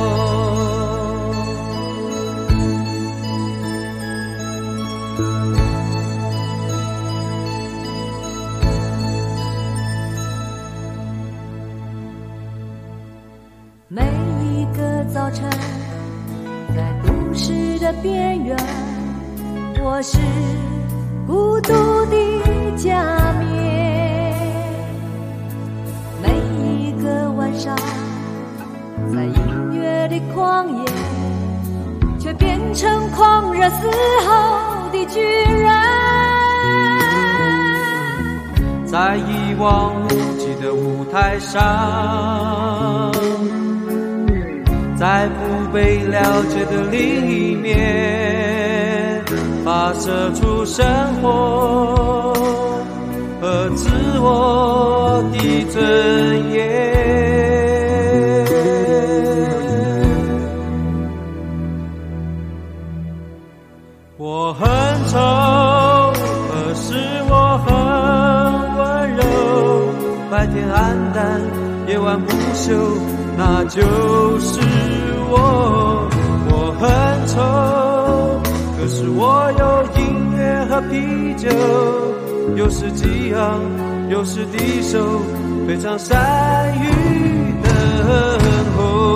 每一个早晨在都市的边缘，我是孤独的假面，每一个晚上在音乐的旷野，却变成狂热嘶吼的巨人， 在一望无际的舞台上，在不被了解的另一面，发射出生活和自我的尊严。我很丑，可是我很温柔，白天黯淡，夜晚不休，那就是我。我很丑，可是我有音乐和啤酒，有时激昂，有时低手，非常善于等候。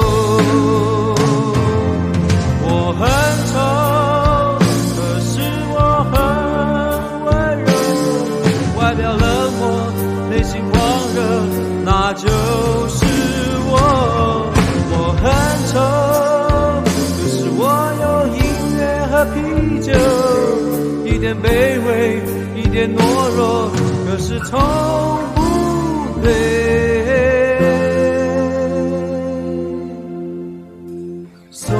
我很丑，可是我很温柔，外表冷漠，内心狂热，那就是我。我很丑，可是我有音乐和啤酒，一点卑微，一点懦弱，可是从不退缩。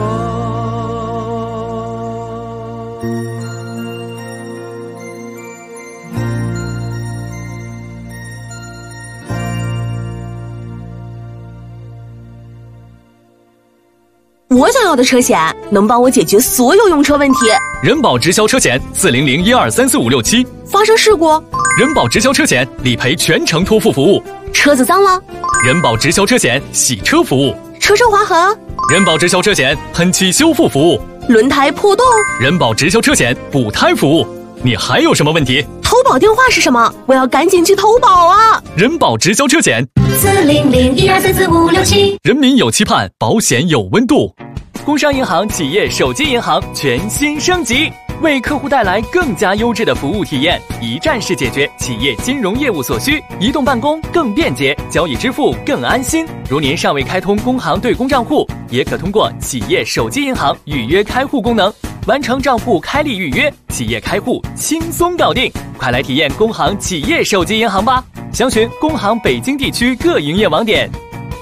我想要的车险能帮我解决所有用车问题。 人保直销车险40012345677， 发生事故， 人保直销车险理赔全程托付服务。 车子脏了， 人保直销车险洗车服务。 车身划痕， 人保直销车险喷漆修复服务。 轮胎破洞？ 人保直销车险补胎服务。你还有什么问题？ 投保电话是什么？我要赶紧去投保啊！ 人保直销车险 40012344567。 人民有期盼，保险有温度。工商银行企业手机银行全新升级，为客户带来更加优质的服务体验，一站式解决企业金融业务所需，移动办公更便捷，交易支付更安心。如您尚未开通工行对公账户，也可通过企业手机银行预约开户功能，完成账户开立预约，企业开户轻松搞定。快来体验工行企业手机银行吧！详询工行北京地区各营业网点。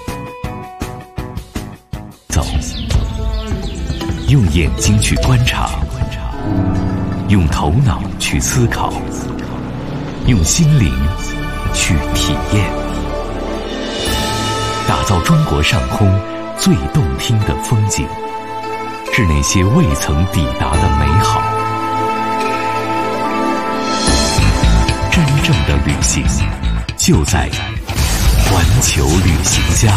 走，用眼睛去观察，用头脑去思考，用心灵去体验，打造中国上空最动听的风景，是那些未曾抵达的美好。真正的旅行就在环球旅行家。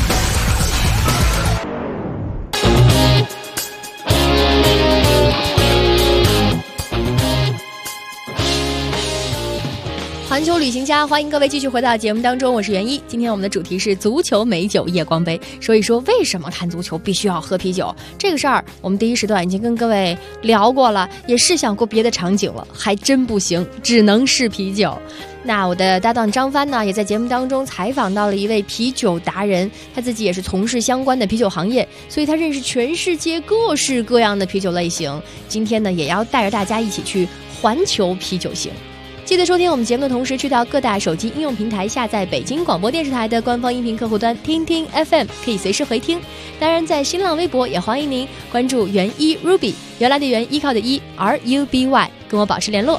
环球旅行家，欢迎各位继续回到节目当中，我是袁一。今天我们的主题是足球美酒夜光杯，说一说为什么看足球必须要喝啤酒这个事儿。我们第一时段已经跟各位聊过了，也试想过别的场景了，还真不行，只能是啤酒。那我的搭档张帆呢，也在节目当中采访到了一位啤酒达人，他自己也是从事相关的啤酒行业，所以他认识全世界各式各样的啤酒类型。今天呢，也要带着大家一起去环球啤酒行。记得收听我们节目的同时，去到各大手机应用平台下载北京广播电视台的官方音频客户端听听 FM， 可以随时回听。当然在新浪微博也欢迎您关注袁一 Ruby， 原来的袁，依靠的依 RUBY， 跟我保持联络。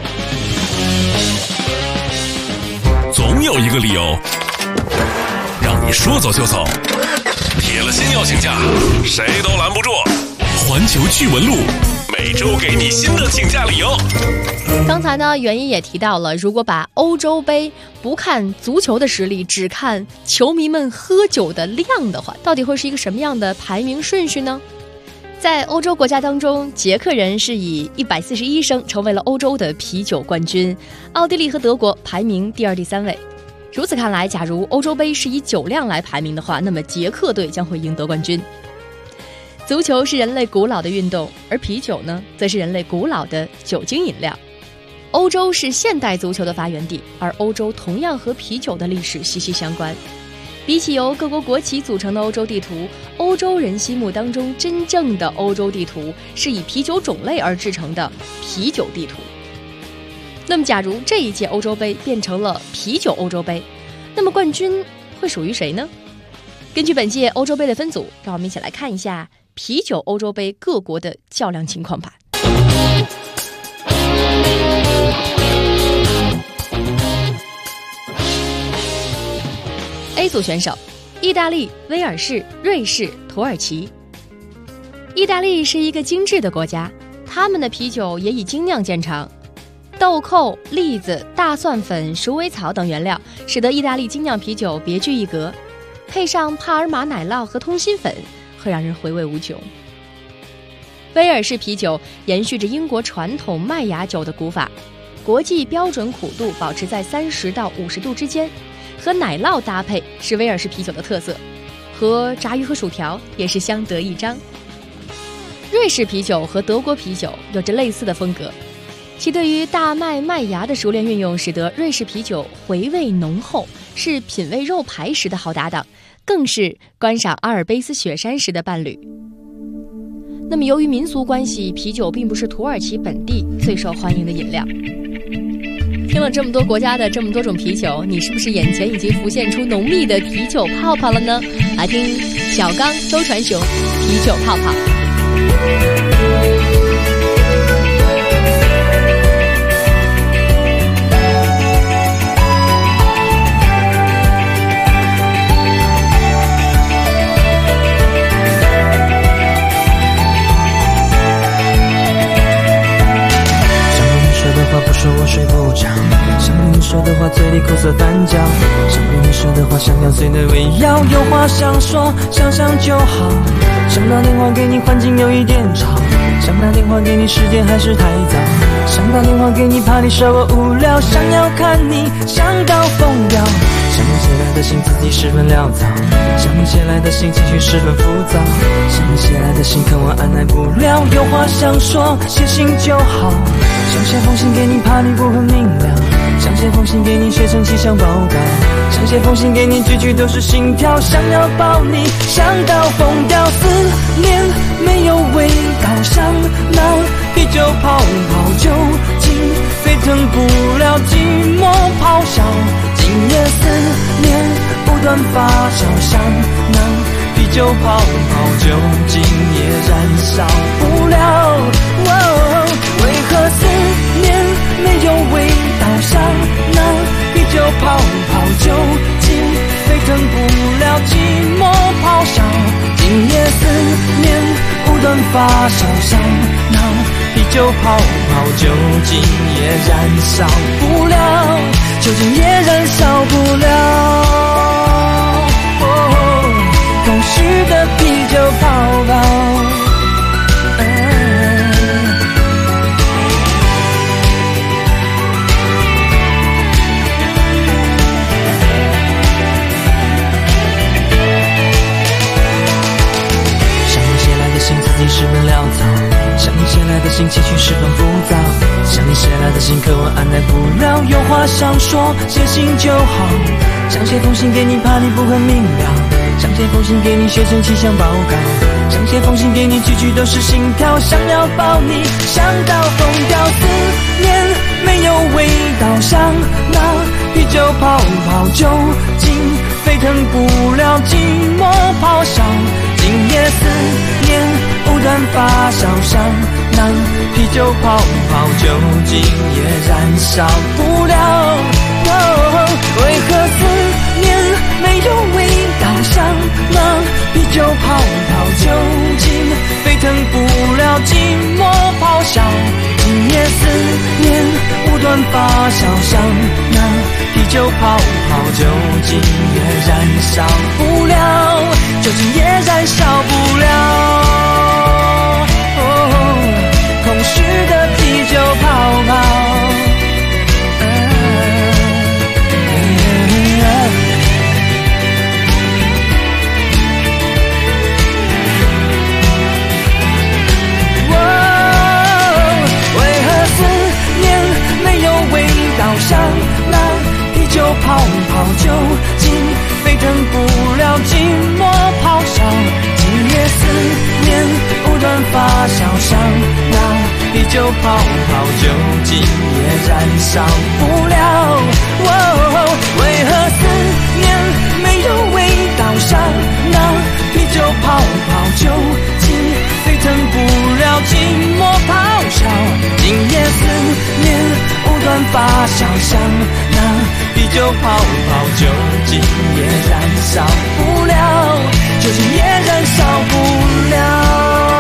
总有一个理由让你说走就走，铁了心要请假谁都拦不住。环球趣闻录每周给你新的请假理由。 刚才呢，袁一也提到了，如果把欧洲杯不看足球的实力，只看球迷们喝酒的量的话，到底会是一个什么样的排名顺序呢？在欧洲国家当中，捷克人是以141升成为了欧洲的啤酒冠军，奥地利和德国排名第2、第3位。如此看来，假如欧洲杯是以酒量来排名的话，那么捷克队将会赢得冠军。足球是人类古老的运动，而啤酒呢，则是人类古老的酒精饮料。欧洲是现代足球的发源地，而欧洲同样和啤酒的历史息息相关。比起由各国国旗组成的欧洲地图，欧洲人心目当中真正的欧洲地图是以啤酒种类而制成的啤酒地图。那么假如这一届欧洲杯变成了啤酒欧洲杯，那么冠军会属于谁呢？根据本届欧洲杯的分组，让我们一起来看一下啤酒欧洲杯各国的较量情况吧。A 组选手：意大利、威尔士、瑞士、土耳其。意大利是一个精致的国家，他们的啤酒也以精酿见长。豆蔻、栗子、大蒜粉、鼠尾草等原料，使得意大利精酿啤酒别具一格。配上帕尔马奶酪和通心粉，会让人回味无穷。威尔士啤酒延续着英国传统麦芽酒的古法，国际标准苦度保持在30到50度之间，和奶酪搭配是威尔士啤酒的特色，和炸鱼和薯条也是相得益彰。瑞士啤酒和德国啤酒有着类似的风格，其对于大麦麦芽的熟练运用，使得瑞士啤酒回味浓厚，是品味肉排时的好搭档，更是观赏阿尔卑斯雪山时的伴侣。那么由于民俗关系，啤酒并不是土耳其本地最受欢迎的饮料。听了这么多国家的这么多种啤酒，你是不是眼前已经浮现出浓密的啤酒泡泡了呢？来听小刚、周传雄啤酒泡泡。 我睡不着，想对你说的话嘴里口色翻搅，想对你说的话像咬碎的胃药，有话想说，想想就好。 想打电话给你，环境有一点吵，想打电话给你，时间还是太早，想打电话给你，怕你说我无聊，想要看你想到疯掉，想你写来的信自己十分潦草，想你写来的信情绪十分浮躁，想你写来的信可我按耐不了，有话想说写信就好，想写封信给你，怕你不很明了，想写封信给你，写成气象报告，想写封信给你，句句都是心跳，想要抱你想到疯掉，思念没有味道，像那啤酒泡泡，究竟沸腾不了寂寞咆哮，今夜思念不断发酵，像那啤酒泡泡，究竟也燃烧不了，为何思念没有味道，像那啤酒泡泡，究竟沸腾不了寂寞咆哮，今夜思念不断发烧，像那啤酒泡泡，究竟也燃烧不了，究竟也燃烧不了，空虚的啤酒泡泡。自己十分潦草，想你写来的信情绪十分浮躁，想你写来的信可我按耐不了，有话想说写信就好，想写封信给你，怕你不很明了，想写封信给你，写成气象报告，想写封信给你，句句都是心跳，想要抱你想到疯掉，思念没有味道，像那啤酒泡泡，究竟沸腾不了寂寞咆哮，今夜思念不断发烧，像那啤酒泡泡，究竟也燃烧不了，为何思念没有味道，像那啤酒泡泡，究竟沸腾不了寂寞咆哮，今夜思念不断发烧，像那啤酒泡泡，究竟也燃烧不了，究竟也燃烧不了，空虚的啤酒泡泡。像那啤酒泡泡，究竟沸腾不了寂寞咆哮，今夜思念不断发烧，像那啤酒泡泡，究竟也燃烧不了，为何思念没有味道，像那啤酒泡泡，究竟沸腾不了寂寞咆哮，今夜思念不断发烧，像那啤酒泡泡，究竟也燃烧不了，究竟也燃烧不了。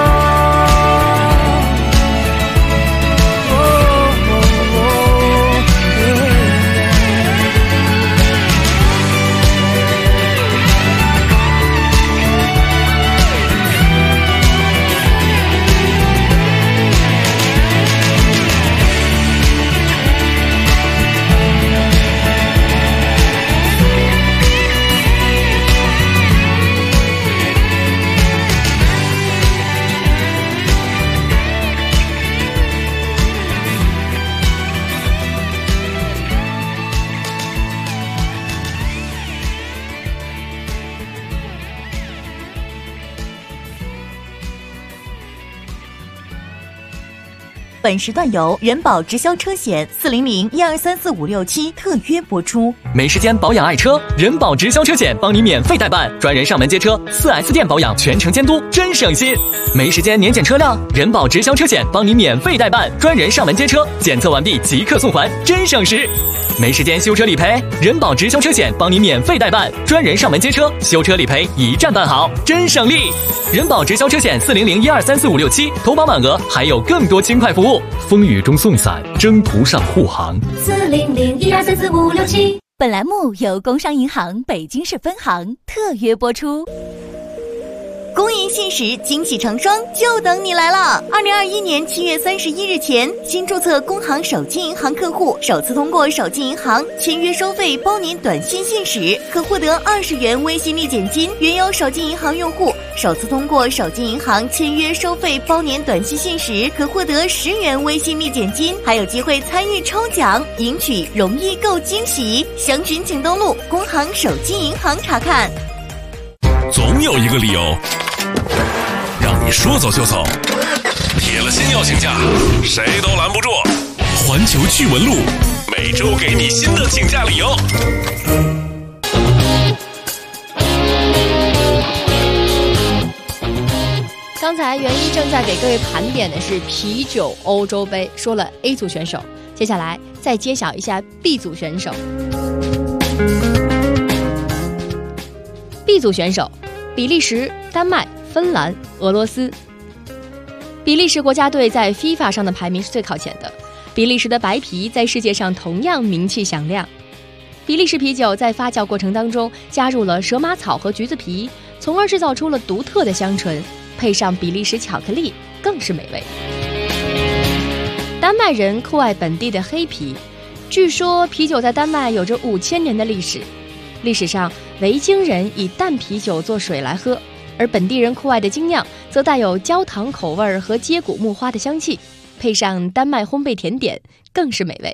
本时段由人保直销车险400-1234567特约播出。 没时间保养爱车，人保直销车险帮你免费代办，专人上门接车，4S 店保养全程监督，真省心。没时间年检车辆，人保直销车险帮你免费代办，专人上门接车，检测完毕即刻送还，真省时。没时间修车理赔，人保直销车险帮你免费代办，专人上门接车，修车理赔一站办好，真省力。人保直销车险400-1234567，投保满额还有更多轻快服务，风雨中送伞，征途上护航。 400-1234567。本栏目由工商银行北京市分行特约播出。 公银信实，惊喜成双，就等你来了！2021年7月31日前，新注册工行手机银行客户首次通过手机银行签约收费包年短信信使，可获得20元微信立减金。原有手机银行用户首次通过手机银行签约收费包年短信信使，可获得10元微信立减金，还有机会参与抽奖，赢取容易购惊喜。详询请登录工行手机银行查看。 总有一个理由让你说走就走，铁了心要请假，谁都拦不住。环球趣闻录每周给你新的请假理由。 刚才袁一正在给各位盘点的是啤酒欧洲杯，说了 A 组选手，接下来再揭晓一下 B 组选手。B 组选手：比利时、丹麦、芬兰、俄罗斯。比利时国家队在 FIFA 上的排名是最靠前的。比利时的白啤在世界上同样名气响亮。比利时啤酒在发酵过程当中加入了蛇麻草和橘子皮，从而制造出了独特的香醇，配上比利时巧克力更是美味。丹麦人酷爱本地的黑啤，据说啤酒在丹麦有着5000年的历史。历史上维京人以淡啤酒做水来喝，而本地人酷爱的精酿则带有焦糖口味和接骨木花的香气，配上丹麦烘焙甜点更是美味。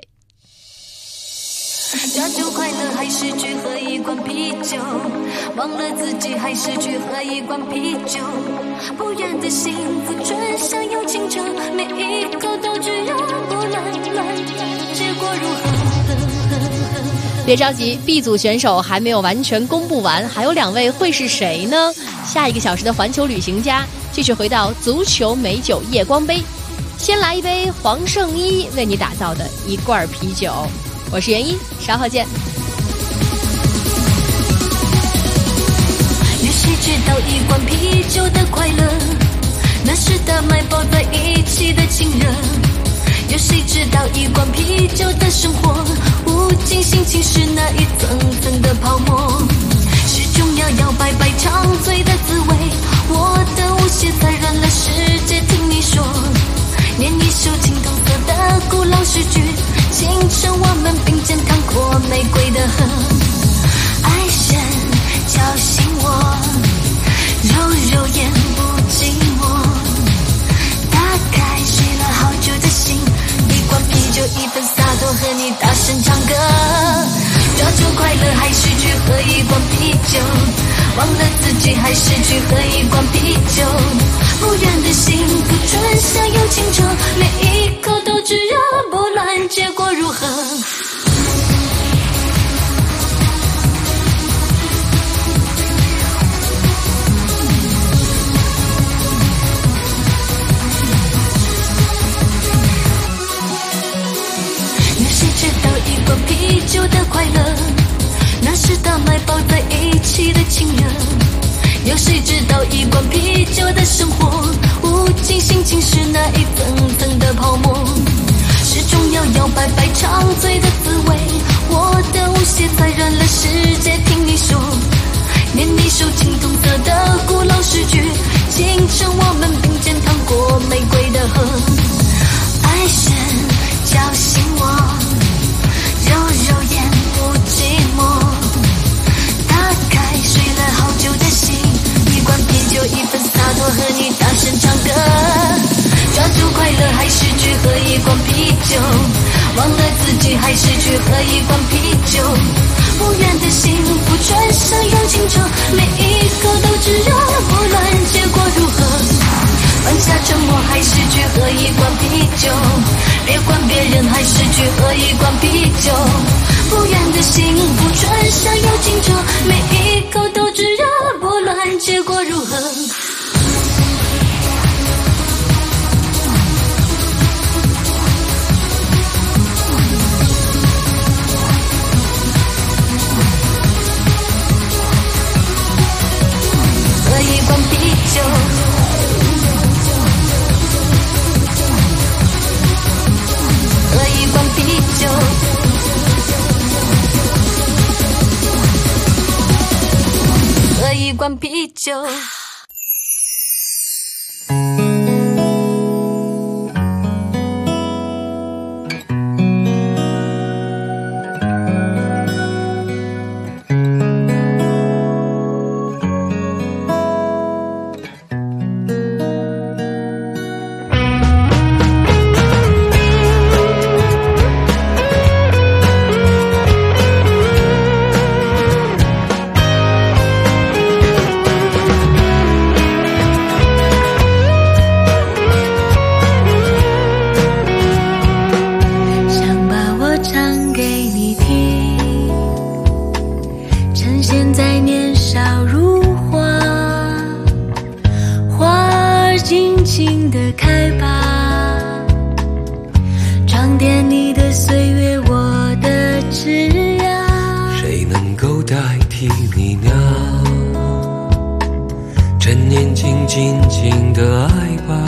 抓住快乐还是去喝一罐啤酒，忘了自己还是去喝一罐啤酒，不然的幸福转向有清澈，每一口都只要不乱，结果如何？ 别着急 ，B 组选手还没有完全公布完，还有2位会是谁呢？下1个小时的环球旅行家继续回到足球美酒夜光杯，先来一杯黄圣依为你打造的一罐啤酒。我是袁一，稍后见。 有谁知道一罐啤酒的快乐？那是大麦抱在一起的亲热。有谁知道一罐啤酒的生活？无尽心情是那一层层的泡沫，始终要摆摆长嘴的滋味。我的无邪才软了世界，听你说，念一首青铜色的古老诗句，清晨我们并肩淌过玫瑰的河，爱神叫醒我，揉揉眼不寂寞，打开睡了好久的心，一罐啤酒一份洒脱，和你大声唱歌，抓住快乐还是去喝一罐啤酒，忘了自己还是去喝一罐啤酒，不然的幸福转向有清澈，每一口都只热不乱，结果如何？有谁知道一罐啤酒的快乐？那是大麦抱在一起的亲热。有谁知道一罐啤酒的生活？无尽心情是那一层层的泡沫，始终要摆摆长嘴的滋味。我的无邪才软了世界，听你说，念一首青铜色的古老诗句，清晨我们并肩淌过玫瑰的河，爱神叫醒我，揉揉眼不寂寞，打开睡了好久的心，一罐啤酒一份洒脱，和你大声唱歌，抓住快乐还是去喝一罐啤酒，忘了自己还是去喝一罐啤酒，不然的幸福转向有清澈，每一口都只热不乱，结果如何？放下沉默还是去喝一罐啤酒，别管别人还是去喝一罐啤酒，不然的幸福转向有清澈，每一口都只热不乱，结果如何？喝一罐啤酒，喝一罐啤酒，喝一罐啤酒。 尽情地开吧，装点你的岁月，我的枝桠。 谁能够代替你呢？趁年轻，尽情的爱吧。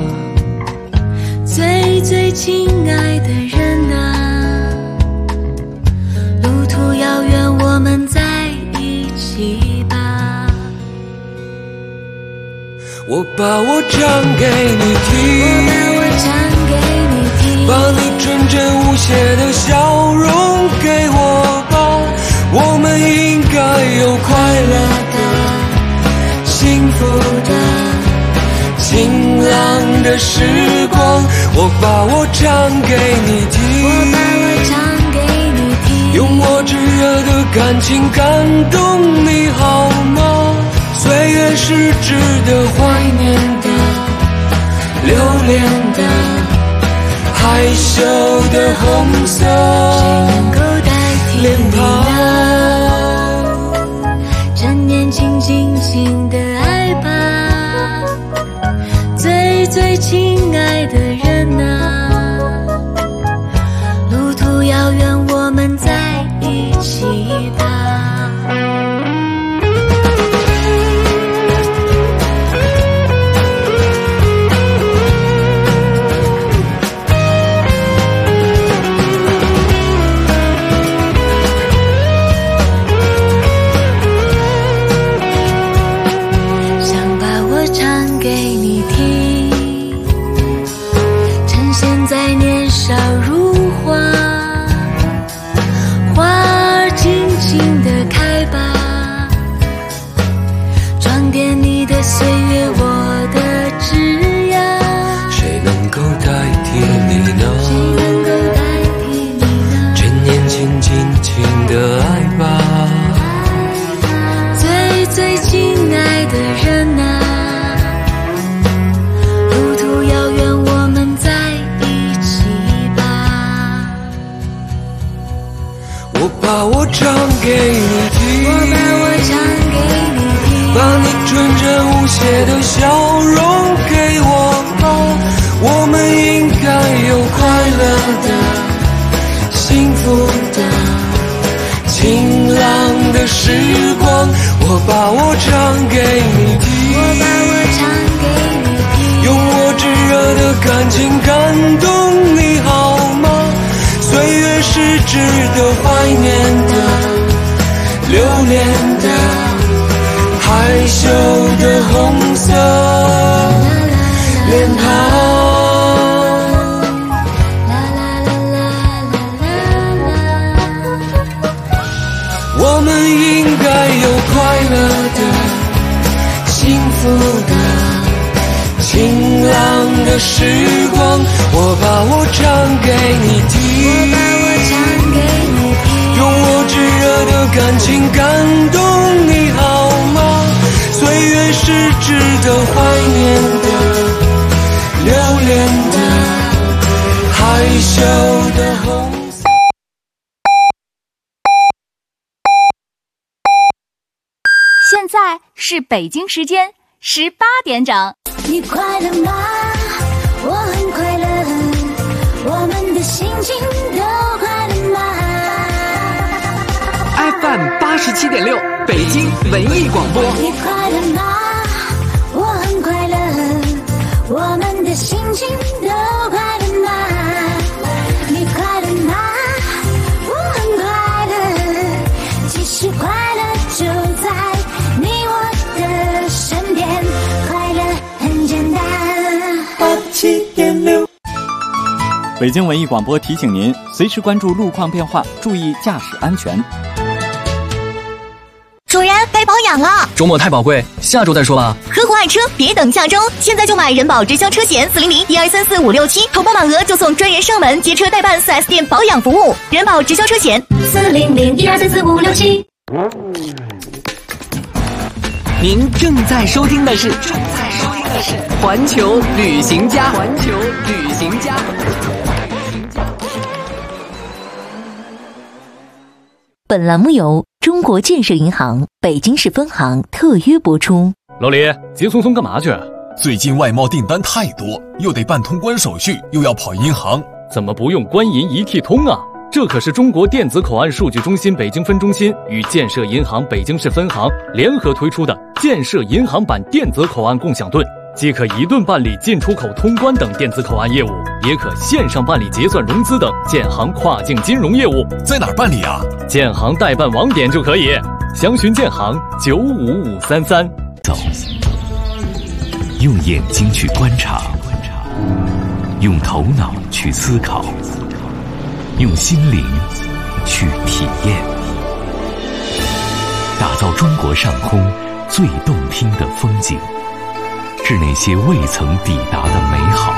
最最亲爱的人啊，路途遥远，我们在一起吧。 我把我唱给你听，把你纯真无邪的笑容给我吧。我们应该有快乐的、幸福的、晴朗的时光。我把我唱给你听，用我炙热的感情感动你好吗？岁月是值得怀念的、留恋的、害羞的红色脸庞。 趁年轻，尽情的爱吧，最最亲爱的人啊，路途遥远，我们在一起吧。岁月，我的枝桠。 谁能够代替你呢？趁年轻，尽情的爱吧。 最最亲爱的人啊，路途遥远，我们在一起吧。 我把我唱给你听，把你纯真无邪的笑容给我吧。我们应该有快乐的、幸福的、晴朗的时光。我把我唱给你听，用我炙热的感情感动你好吗？岁月是值得怀念的、留恋的、害羞的红色脸庞。我们应该有快乐的、幸福的、晴朗的时光。我把我唱给你听，用我炙热的感情感动你好吗？岁月是值得怀念的、留恋的、害羞的红色。 现在是北京时间18点整。 你快乐吗？我很快乐，我们的心情都快乐吗？ FM 87.6北京文艺广播。 你快乐吗？我很快乐，我们的心情都快乐吗？你快乐吗？我很快乐，其实快乐就在你我的身边，快乐很简单。 87.6北京文艺广播提醒您，随时关注路况变化，注意驾驶安全。 主人，该保养了。 周末太宝贵，下周再说吧。 合伙爱车，别等下周，现在就买人保直销车险400-1234567，投保满额就送专人上门接车代办 4S 店保养服务。人保直销车险400-1234567。 您正在收听的是环球旅行家。 本栏目由中国建设银行北京市分行特约播出。 老李，急匆匆干嘛去？ 最近外贸订单太多，又得办通关手续，又要跑银行， 怎么不用官银一体通啊？这可是中国电子口岸数据中心北京分中心与建设银行北京市分行联合推出的建设银行版电子口岸共享盾，既可一盾办理进出口通关等电子口岸业务，也可线上办理结算融资等建行跨境金融业务。 在哪儿办理啊？ 建行代办网点就可以，详询建行95533。 走，用眼睛去观察，用头脑去思考，用心灵去体验，打造中国上空最动听的风景，致那些未曾抵达的美好。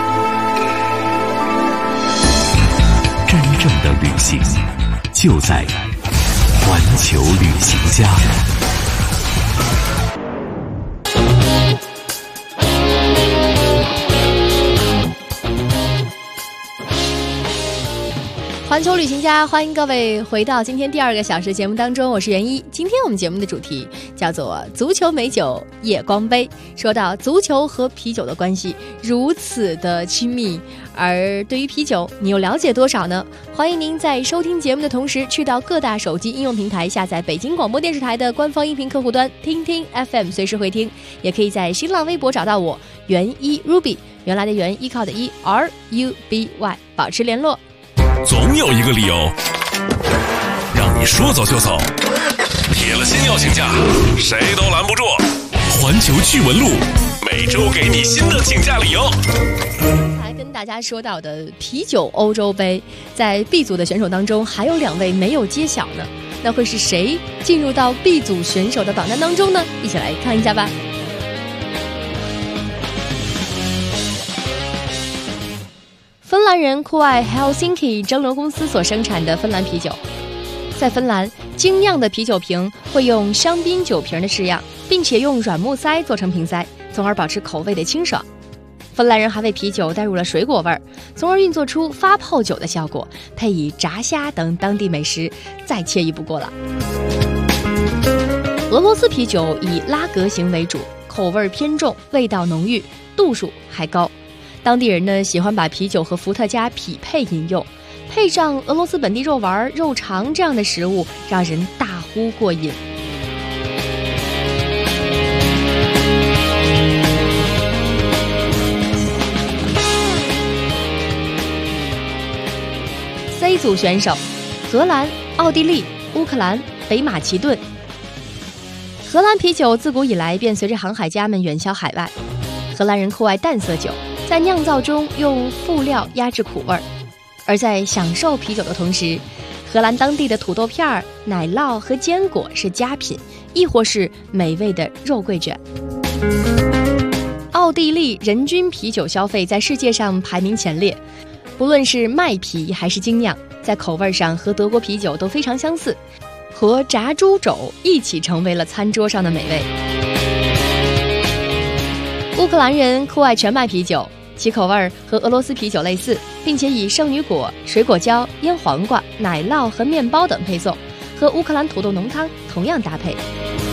真正的旅行就在环球旅行家。 环球旅行家，欢迎各位回到今天第2个小时节目当中，我是袁一。今天我们节目的主题叫做足球美酒夜光杯。说到足球和啤酒的关系如此的亲密，而对于啤酒你又了解多少呢？欢迎您在收听节目的同时去到各大手机应用平台下载北京广播电视台的官方音频客户端听听 FM， 随时回听，也可以在新浪微博找到我袁一 Ruby， 原来的袁，依靠的依 RUBY， 保持联络。 总有一个理由让你说走就走，铁了心要请假，谁都拦不住。环球趣闻录每周给你新的请假理由。 才跟大家说到的啤酒欧洲杯，在 B 组的选手当中还有2位没有揭晓呢，那会是谁进入到 B 组选手的榜单当中呢？一起来看一下吧。芬兰人酷爱 Helsinki 蒸馏公司所生产的芬兰啤酒。在芬兰，精酿的啤酒瓶会用香槟酒瓶的式样，并且用软木塞做成瓶塞，从而保持口味的清爽。芬兰人还为啤酒带入了水果味儿，从而运作出发泡酒的效果，配以炸虾等当地美食，再惬意不过了。俄罗斯啤酒以拉格型为主，口味偏重，味道浓郁，度数还高。当地人呢喜欢把啤酒和伏特加匹配饮用，配上俄罗斯本地肉丸、肉肠这样的食物，让人大呼过瘾。C 组选手：荷兰、奥地利、乌克兰、北马其顿。荷兰啤酒自古以来便随着航海家们远销海外。荷兰人酷爱淡色酒，在酿造中用副料压制苦味儿，而在享受啤酒的同时，荷兰当地的土豆片、奶酪和坚果是佳品，亦或是美味的肉桂卷。奥地利人均啤酒消费在世界上排名前列，不论是麦啤还是精酿，在口味上和德国啤酒都非常相似，和炸猪肘一起成为了餐桌上的美味。乌克兰人酷爱全麦啤酒，其口味和俄罗斯啤酒类似，并且以圣女果、水果椒、腌黄瓜、奶酪和面包等配送，和乌克兰土豆浓汤同样搭配。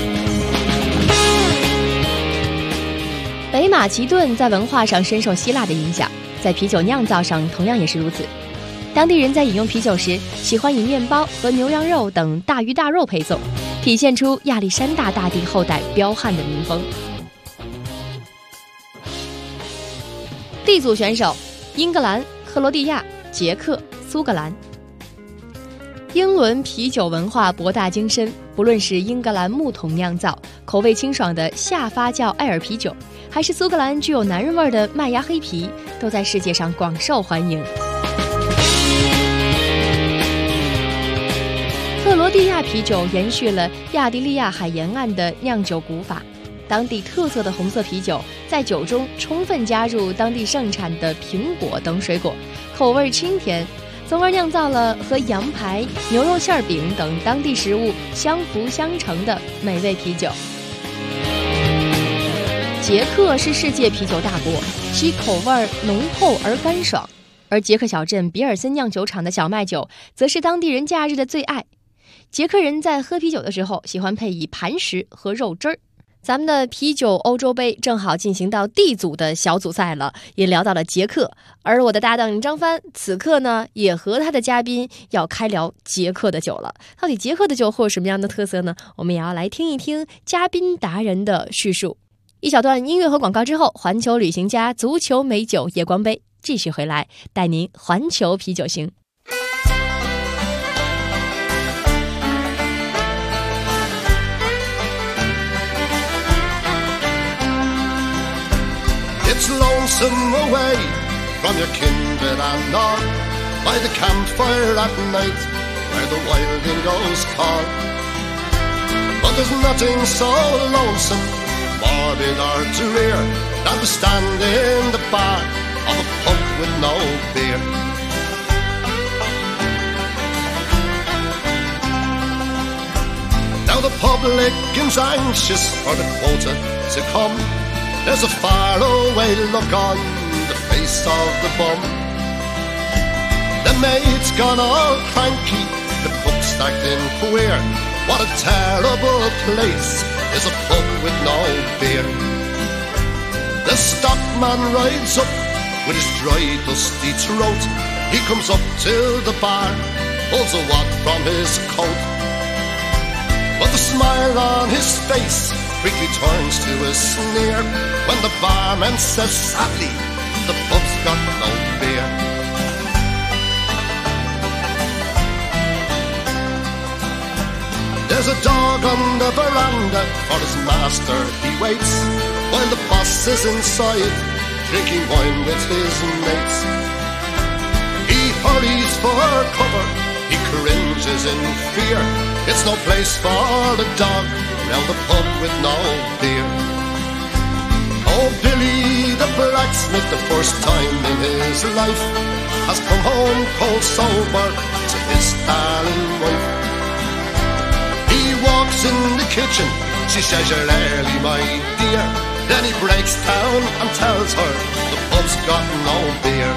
北马其顿在文化上深受希腊的影响，在啤酒酿造上同样也是如此。当地人在饮用啤酒时，喜欢以面包和牛羊肉等大鱼大肉配送，体现出亚历山大大帝后代彪悍的民风。D 组选手：英格兰、克罗地亚、捷克、苏格兰。英伦啤酒文化博大精深，不论是英格兰木桶酿造、口味清爽的下发酵艾尔啤酒，还是苏格兰具有男人味的麦芽黑啤，都在世界上广受欢迎。克罗地亚啤酒延续了亚得里亚海沿岸的酿酒古法，当地特色的红色啤酒在酒中充分加入当地盛产的苹果等水果，口味清甜，从而酿造了和羊排、牛肉馅饼等当地食物相辅相成的美味啤酒。捷克是世界啤酒大国，其口味浓厚而干爽，而捷克小镇比尔森酿酒厂的小麦酒则是当地人假日的最爱。捷克人在喝啤酒的时候喜欢配以磐石和肉汁儿。 咱们的啤酒欧洲杯正好进行到 D 组的小组赛了，也聊到了捷克，而我的搭档张帆此刻呢也和他的嘉宾要开聊捷克的酒了。到底捷克的酒会有什么样的特色呢？我们也要来听一听嘉宾达人的叙述。一小段音乐和广告之后，环球旅行家足球美酒夜光杯继续回来，带您环球啤酒行。 It's lonesome away from your kindred and all, by the campfire at night where the wild dingoes call. But there's nothing so lonesome, morbid or drear, than to stand in the bar of a pub with no beer. Now the publican's anxious for the quota to come. There's a faraway look on the face of the bum. The maid's gone all cranky, the cook's acting queer. What a terrible place is a pub with no beer. The stockman rides up with his dry, dusty throat. He comes up to the bar, pulls a wad from his coat. But the smile on his face quickly turns to a sneer when the barman says sadly, the pub's got no beer. There's a dog on the veranda, for his master he waits, while the boss is inside, drinking wine with his mates. He hurries for cover, he cringes in fear. It's no place for a dog round the pub with no beer. Oh, Billy the blacksmith, the first time in his life, has come home cold sober to his darling wife. He walks in the kitchen, she says you're early my dear. Then he breaks down and tells her the pub's got no beer.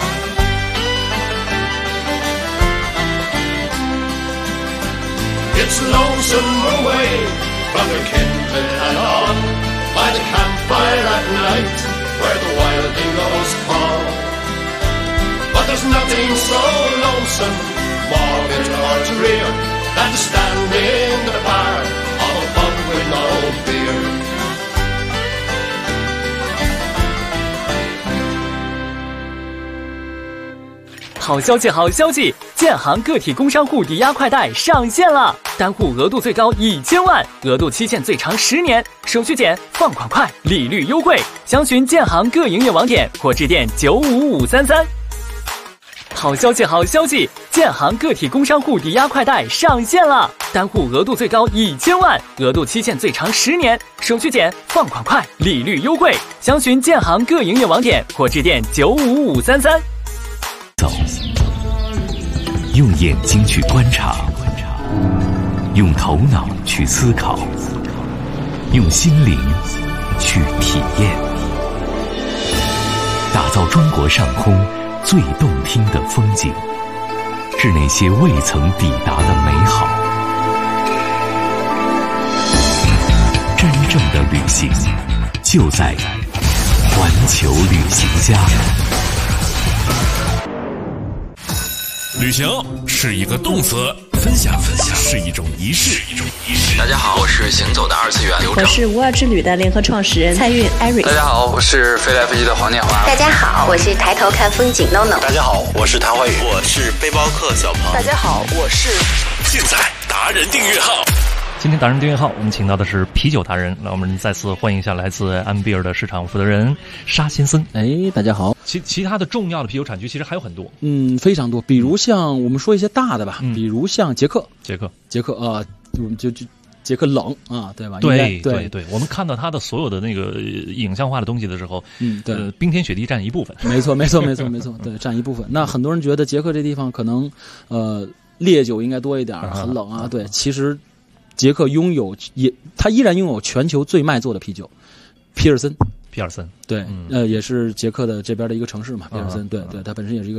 It's lonesome away from your kindred and all, by the campfire at night where the wild dingoes call. But there's nothing so lonesome, morbid or drear, than to stand in the bar of a pub with no beer. 好消息，好消息！建行个体工商户抵押快贷上线了，单户额度最高1000万，额度期限最长10年，手续简，放款快，利率优惠。详询建行各营业网点或致电95533。好消息，好消息！建行个体工商户抵押快贷上线了，单户额度最高1000万，额度期限最长10年，手续简，放款快，利率优惠。详询建行各营业网点或致电95533。 用眼睛去观察，用头脑去思考，用心灵去体验，打造中国上空最动听的风景，是那些未曾抵达的美好。真正的旅行就在环球旅行家。 旅行是一个动词，分享是一种仪式。 大家好，我是行走的二次元刘正。 我是无二之旅的联合创始人蔡韵 Eric。 大家好，我是飞来飞机的黄念华。 大家好，我是抬头看风景 NONO。 大家好，我是谭怀宇。我是背包客小鹏。 大家好，我是。 现在达人订阅号。 今天达人订阅号，我们请到的是啤酒达人，那我们再次欢迎一下来自安比尔的市场负责人沙先森。 大家好。 其他的重要的啤酒产区其实还有很多， 非常多。比如像我们说一些大的吧，比如像捷克就捷克冷啊，对吧？ 对，我们看到它的所有的那个影像化的东西的时候， 对， 冰天雪地占一部分。 没错，对，占一部分。那很多人觉得捷克这地方可能烈酒应该多一点，很冷啊。对，其实捷克它依然拥有全球最卖座的啤酒，皮尔森， 对， 也是捷克的这边的一个城市嘛，皮尔森，对，它本身也是一个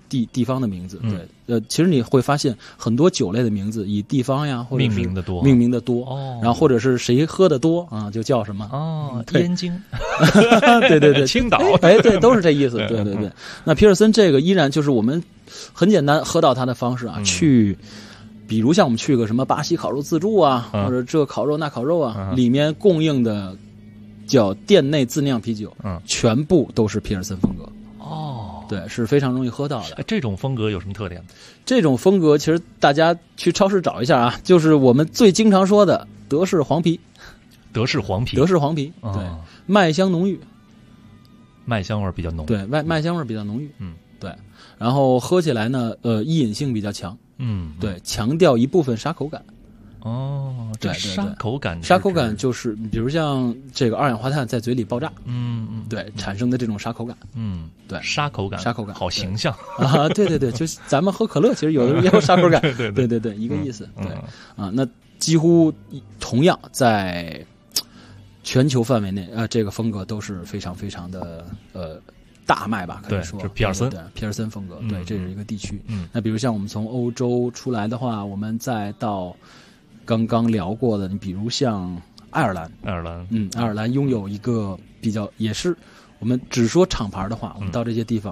地方的名字。对，其实你会发现很多酒类的名字以地方呀或者是命名的多哦，然后或者是谁喝的多啊，就叫什么哦，燕京， 对， 青岛， 哎，对，都是这意思。对。那皮尔森这个依然就是我们很简单喝到它的方式啊，去。比如像我们去个什么巴西烤肉自助啊，或者这烤肉那烤肉啊，里面供应的叫店内自酿啤酒，全部都是皮尔森风格。哦，对，是非常容易喝到的。 这种风格有什么特点？ 这种风格其实大家去超市找一下啊，就是我们最经常说的德式黄啤。 德式黄啤， 对，麦香浓郁， 麦香味比较浓。 对，麦香味比较浓郁。对。然后喝起来呢，易饮性比较强。对，强调一部分沙口感。 哦，这沙口感就是比如像这个二氧化碳在嘴里爆炸，对，产生的这种沙口感。对， 沙口感，好形象啊！对，就是咱们喝可乐，其实有的也有沙口感。对，一个意思。对啊，那几乎同样在全球范围内这个风格都是非常非常的大卖吧，可以说。 是皮尔森， 对，皮尔森风格，对，这是一个地区。那比如像我们从欧洲出来的话，我们再到刚刚聊过的，你比如像爱尔兰，爱尔兰拥有一个比较，也是我们只说厂牌的话，我们到这些地方，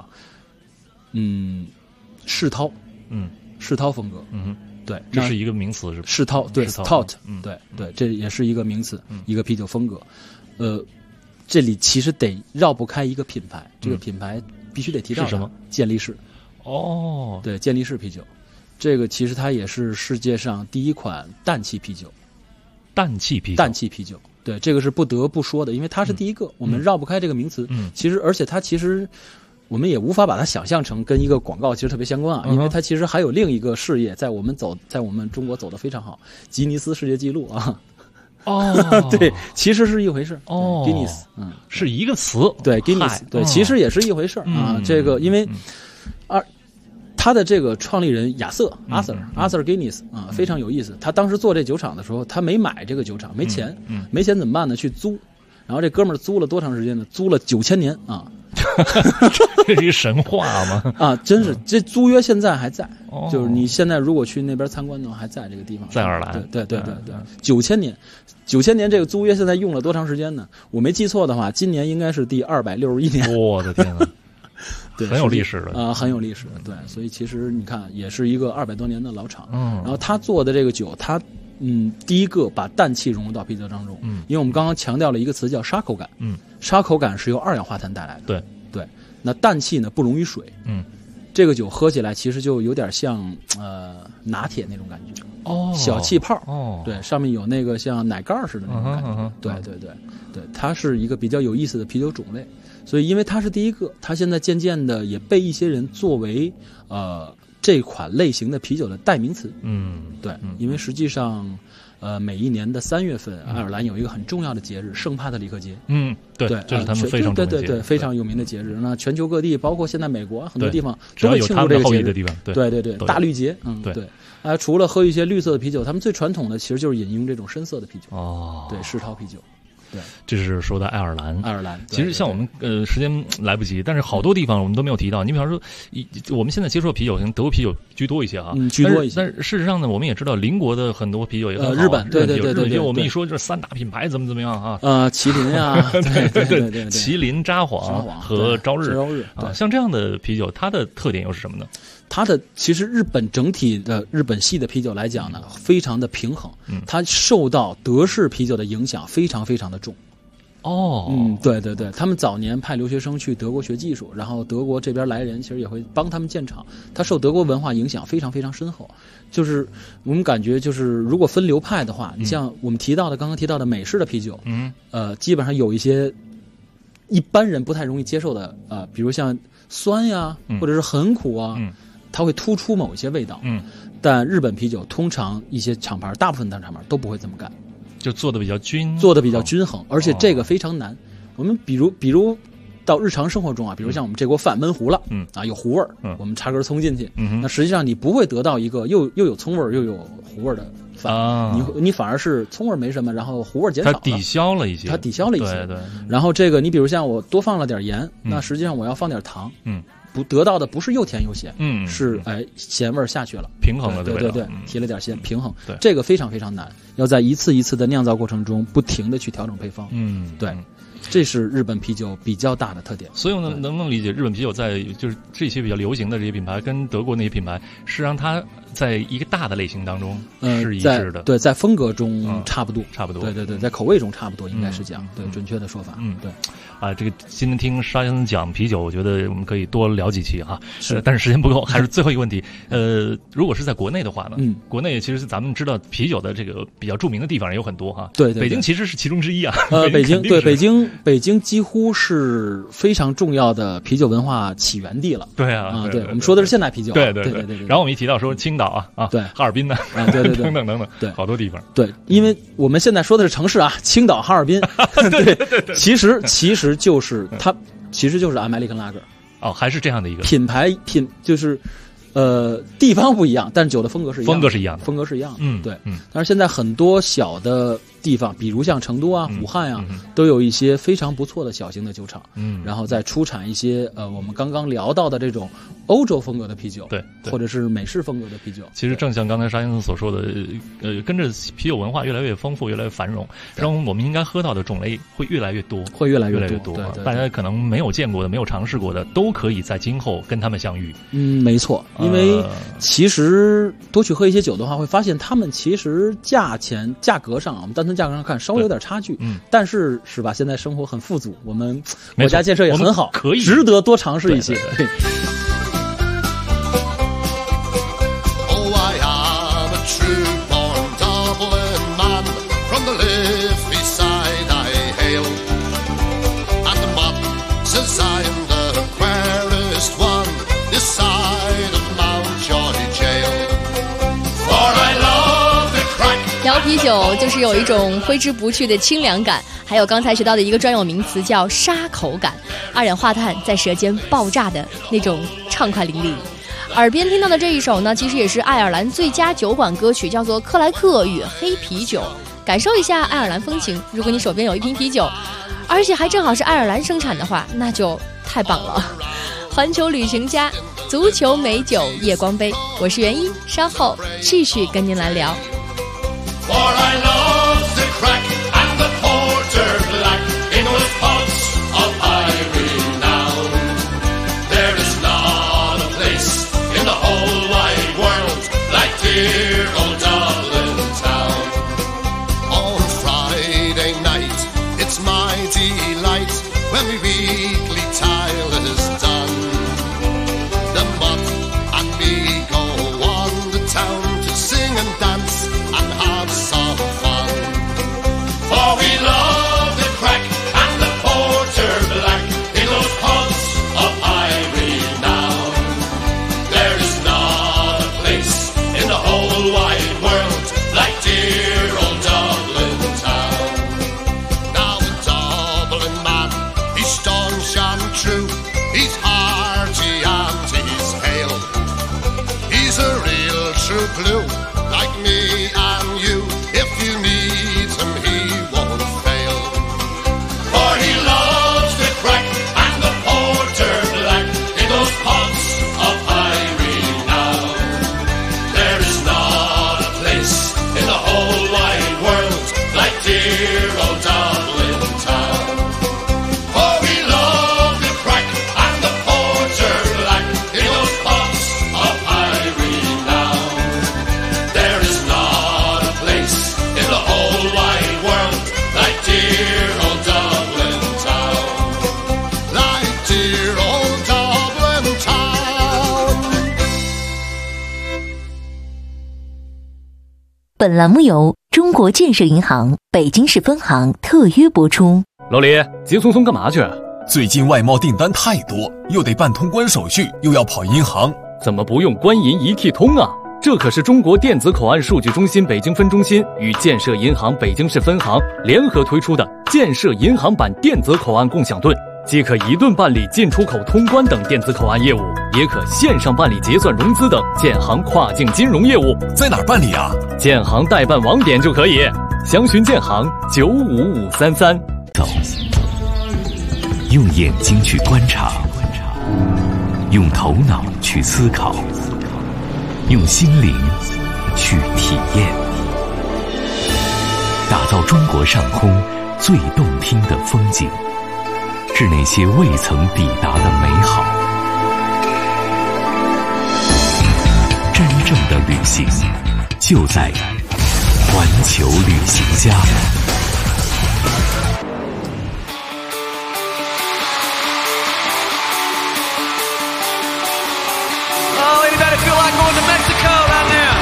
世涛，世涛风格，对， 这是一个名词，是世涛，对 ，stout，对，这也是一个名词，一个啤酒风格，这里其实得绕不开一个品牌，这个品牌必须得提到是什么？ 健力士。 哦， 对，健力士啤酒，这个其实它也是世界上第一款氮气啤酒。 氮气啤酒， 对，这个是不得不说的，因为它是第一个，我们绕不开这个名词。其实，而且它其实我们也无法把它想象成跟一个广告其实特别相关啊，因为它其实还有另一个事业在我们中国走得非常好，吉尼斯世界纪录啊。 哦， 对，其实是一回事。 哦 ，Guinness， 是一个词。 对 ，Guinness， 对，其实也是一回事啊。这个因为他的这个创立人亚瑟 Arthur Guinness 啊，非常有意思。他当时做这酒厂的时候，他没买这个酒厂，没钱，没钱怎么办呢？去租。然后这哥们儿租了多长时间呢？租了9000年啊。 这是一神话吗？ 啊，真是，这租约现在还在，就是你现在如果去那边参观的话，还在这个地方， 在爱尔兰。 对，9000年这个租约现在用了多长时间呢？我没记错的话，今年应该是第261年。 我的天哪！ 对， 很有历史的啊，很有历史。对，所以其实你看，也是一个200多年的老厂。然后他做的这个酒，他第一个把氮气融入到啤酒当中。因为我们刚刚强调了一个词叫沙口感。沙口感是由二氧化碳带来的。对，那氮气呢不溶于水。这个酒喝起来其实就有点像拿铁那种感觉。小气泡。对，上面有那个像奶盖似的那种感觉。对，它是一个比较有意思的啤酒种类。所以因为它是第一个，它现在渐渐的也被一些人作为这款类型的啤酒的代名词。对，因为实际上每一年的3月份，爱尔兰有一个很重要的节日——圣帕特里克节。 对，这是他们非常对非常有名的节日。那全球各地，包括现在美国很多地方都会庆祝这个节日。 对， 大绿节。对。除了喝一些绿色的啤酒，他们最传统的其实就是饮用这种深色的啤酒。对，世涛啤酒。对， 这是说的爱尔兰。 其实像我们时间来不及，但是好多地方我们都没有提到。你比方说，我们现在接触的啤酒，可能德国啤酒居多一些啊， 居多一些。 但是事实上呢，我们也知道邻国的很多啤酒也很好。 日本，对， 我们一说就是3大品牌怎么样啊？ 麒麟啊，对， 麒麟、札幌和朝日啊，像这样的啤酒，它的特点又是什么呢？ 它的其实日本整体的日本系的啤酒来讲呢，非常的平衡。它受到德式啤酒的影响非常非常的重。对，他们早年派留学生去德国学技术，然后德国这边来人其实也会帮他们建厂。它受德国文化影响非常非常深厚。就是我们感觉，就是如果分流派的话，你像我们刚刚提到的美式的啤酒，基本上有一些一般人不太容易接受的，比如像酸呀，或者是很苦啊。它会突出某一些味道。但日本啤酒通常一些厂牌，大部分大厂牌都不会这么干， 就做的比较均衡，而且这个非常难。我们比如到日常生活中啊，比如像我们这锅饭焖糊了，有糊味儿，我们插根葱进去，那实际上你不会得到一个又有葱味儿又有糊味儿的饭，你反而是葱味儿没什么，然后糊味儿减少了， 它抵消了一些。 对。然后这个你比如像我多放了点盐，那实际上我要放点糖。 不得到的不是又甜又咸，是咸味下去了， 平衡了， 对，提了点咸，平衡， 对， 这个非常非常难，要在一次一次的酿造过程中不停的去调整配方，对。这是日本啤酒比较大的特点， 所以能不能理解日本啤酒在就是这些比较流行的这些品牌跟德国那些品牌，是让它在一个大的类型当中是一致的， 对，在风格中差不多，对，在口味中差不多，应该是这样，对，准确的说法，对。 这个今天听沙先生讲啤酒，我觉得我们可以多聊几期哈，但是时间不够，还是最后一个问题，如果是在国内的话呢，国内其实咱们知道啤酒的这个比较著名的地方也有很多哈， 对， 北京其实是其中之一啊， 北京几乎是非常重要的啤酒文化起源地了， 对啊， 对，我们说的是现代啤酒， 对。然后我们一提到说青岛对， 哈尔滨呢， 对， 等等， 对， 好多地方， 对，因为我们现在说的是城市啊，青岛、哈尔滨，对，其实就是它，其实就是 American Lager， 还是这样的一个品牌就是。地方不一样，但是酒的风格是一样的，风格是一样的，对，但是现在很多小的地方，比如像成都啊、武汉啊，都有一些非常不错的小型的酒厂，然后再出产一些我们刚刚聊到的这种欧洲风格的啤酒， 对， 或者是美式风格的啤酒。 其实正像刚才沙先生所说的，跟着啤酒文化越来越丰富、越来越繁荣，然后我们应该喝到的种类会越来越多， 越来越多。大家可能没有见过的、没有尝试过的，都可以在今后跟他们相遇。 没错，因为其实多去喝一些酒的话，会发现他们其实价格上，我们单纯价格上看稍微有点差距，但是吧，现在生活很富足，我们国家建设也很好， 可以值得多尝试一些。 对聊啤酒就是有一种挥之不去的清凉感，还有刚才学到的一个专有名词叫沙口感，二氧化碳在舌尖爆炸的那种畅快淋漓。耳边听到的这一首呢，其实也是爱尔兰最佳酒馆歌曲，叫做《克莱克与黑啤酒》。感受一下爱尔兰风情，如果你手边有一瓶啤酒，而且还正好是爱尔兰生产的话，那就太棒了。环球旅行家，足球美酒夜光杯，我是袁一，稍后继续跟您来聊。 For I love the crack and the porter black in those pubs of high renown. There is not a place in the whole wide world like dear old Dublin town. On Friday night, it's my delight when we weekly tile is done. The mutt and me go on the town to sing and dance and have some fun. For we love the crack and the porter black in those pubs of high renown. There is not a place in the whole wide world like dear old Dublin town. Now the Dublin man, he's staunch and true, he's hearty and he's hale. He's a real true blue, like me and you. If you need him, he won't fail. For he loves the crack and the porter black in those pubs of high renown. There is not a place in the whole wide world like dear old Dublin town. For we love the crack and the porter black in those pubs of high renown. There is not a place in the whole wide world like dear old Dublin town. Like dear old Dublin town. 本栏目由中国建设银行北京市分行特约播出。 老李，急匆匆干嘛去？ 最近外贸订单太多，又得办通关手续，又要跑银行， 怎么不用官银一体通啊？这可是中国电子口岸数据中心北京分中心与建设银行北京市分行联合推出的建设银行版电子口岸共享盾，既可一盾办理进出口通关等电子口岸业务，也可线上办理结算融资等建行跨境金融业务。 在哪儿办理啊？ 建行代办网点就可以，详询建行95533。 用眼睛去观察， 用头脑去思考，用心灵去体验，打造中国上空最动听的风景，是那些未曾抵达的美好。真正的旅行就在环球旅行家。 Oh, you better feel like going to Mexico right now.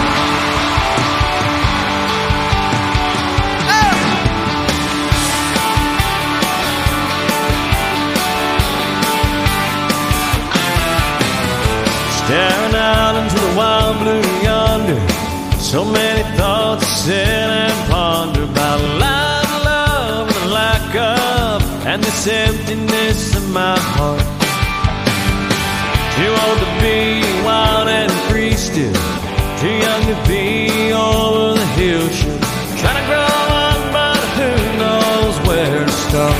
Staring out into the wild blue yonder, so many thoughts to sit and ponder about life, love, and the lack of, and this emptiness in my heart. Too old to be wild and free still, too young to be over the hill shit. Trying to grow up, but who knows where to start.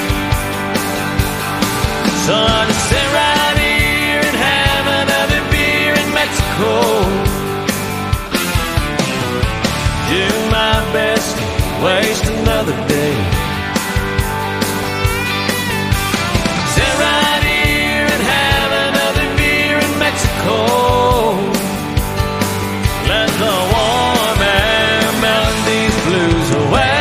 So I just sit right here and have another beer in Mexico. Do my best to waste another day. Sit right here and have another beer in Mexico. Let the warm air melt these blues away.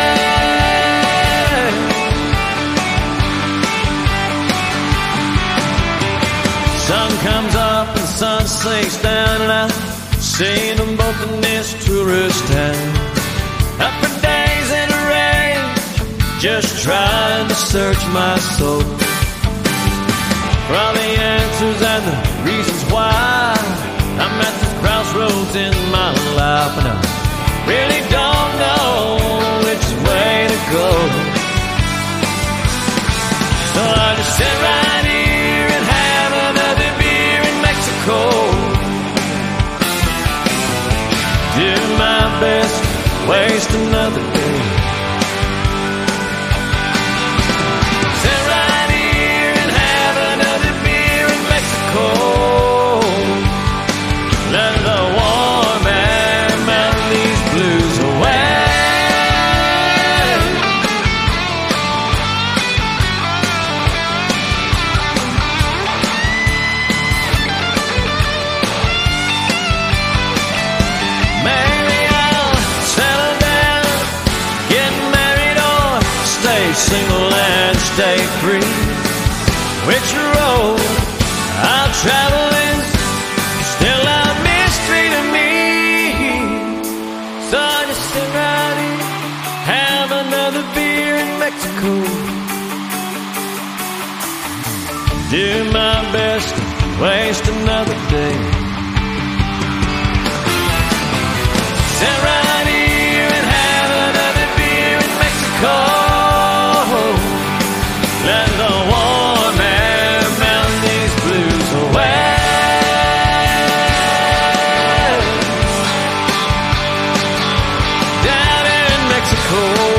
Sun comes up and sun sinks down, and I've seen them both in this tourist town. Up for days in a rage, just trying to search my soul for all the answers and the reasons why I'm at this crossroads in my life, and I really don't know which way to go. So I just sit right here and have another beer in Mexico. Do my best, waste another day. Sit right here and have another beer in Mexico. Let the warm air melt these blues away. Maybe I'll settle down, get married, or stay single and stay free. Which road I'll travel is still a mystery to me. So I just sit right here, have another beer in Mexico. Do my best to waste another day. Sit right here and have another beer in Mexico. Let the warm air melt these blues away. Down in Mexico.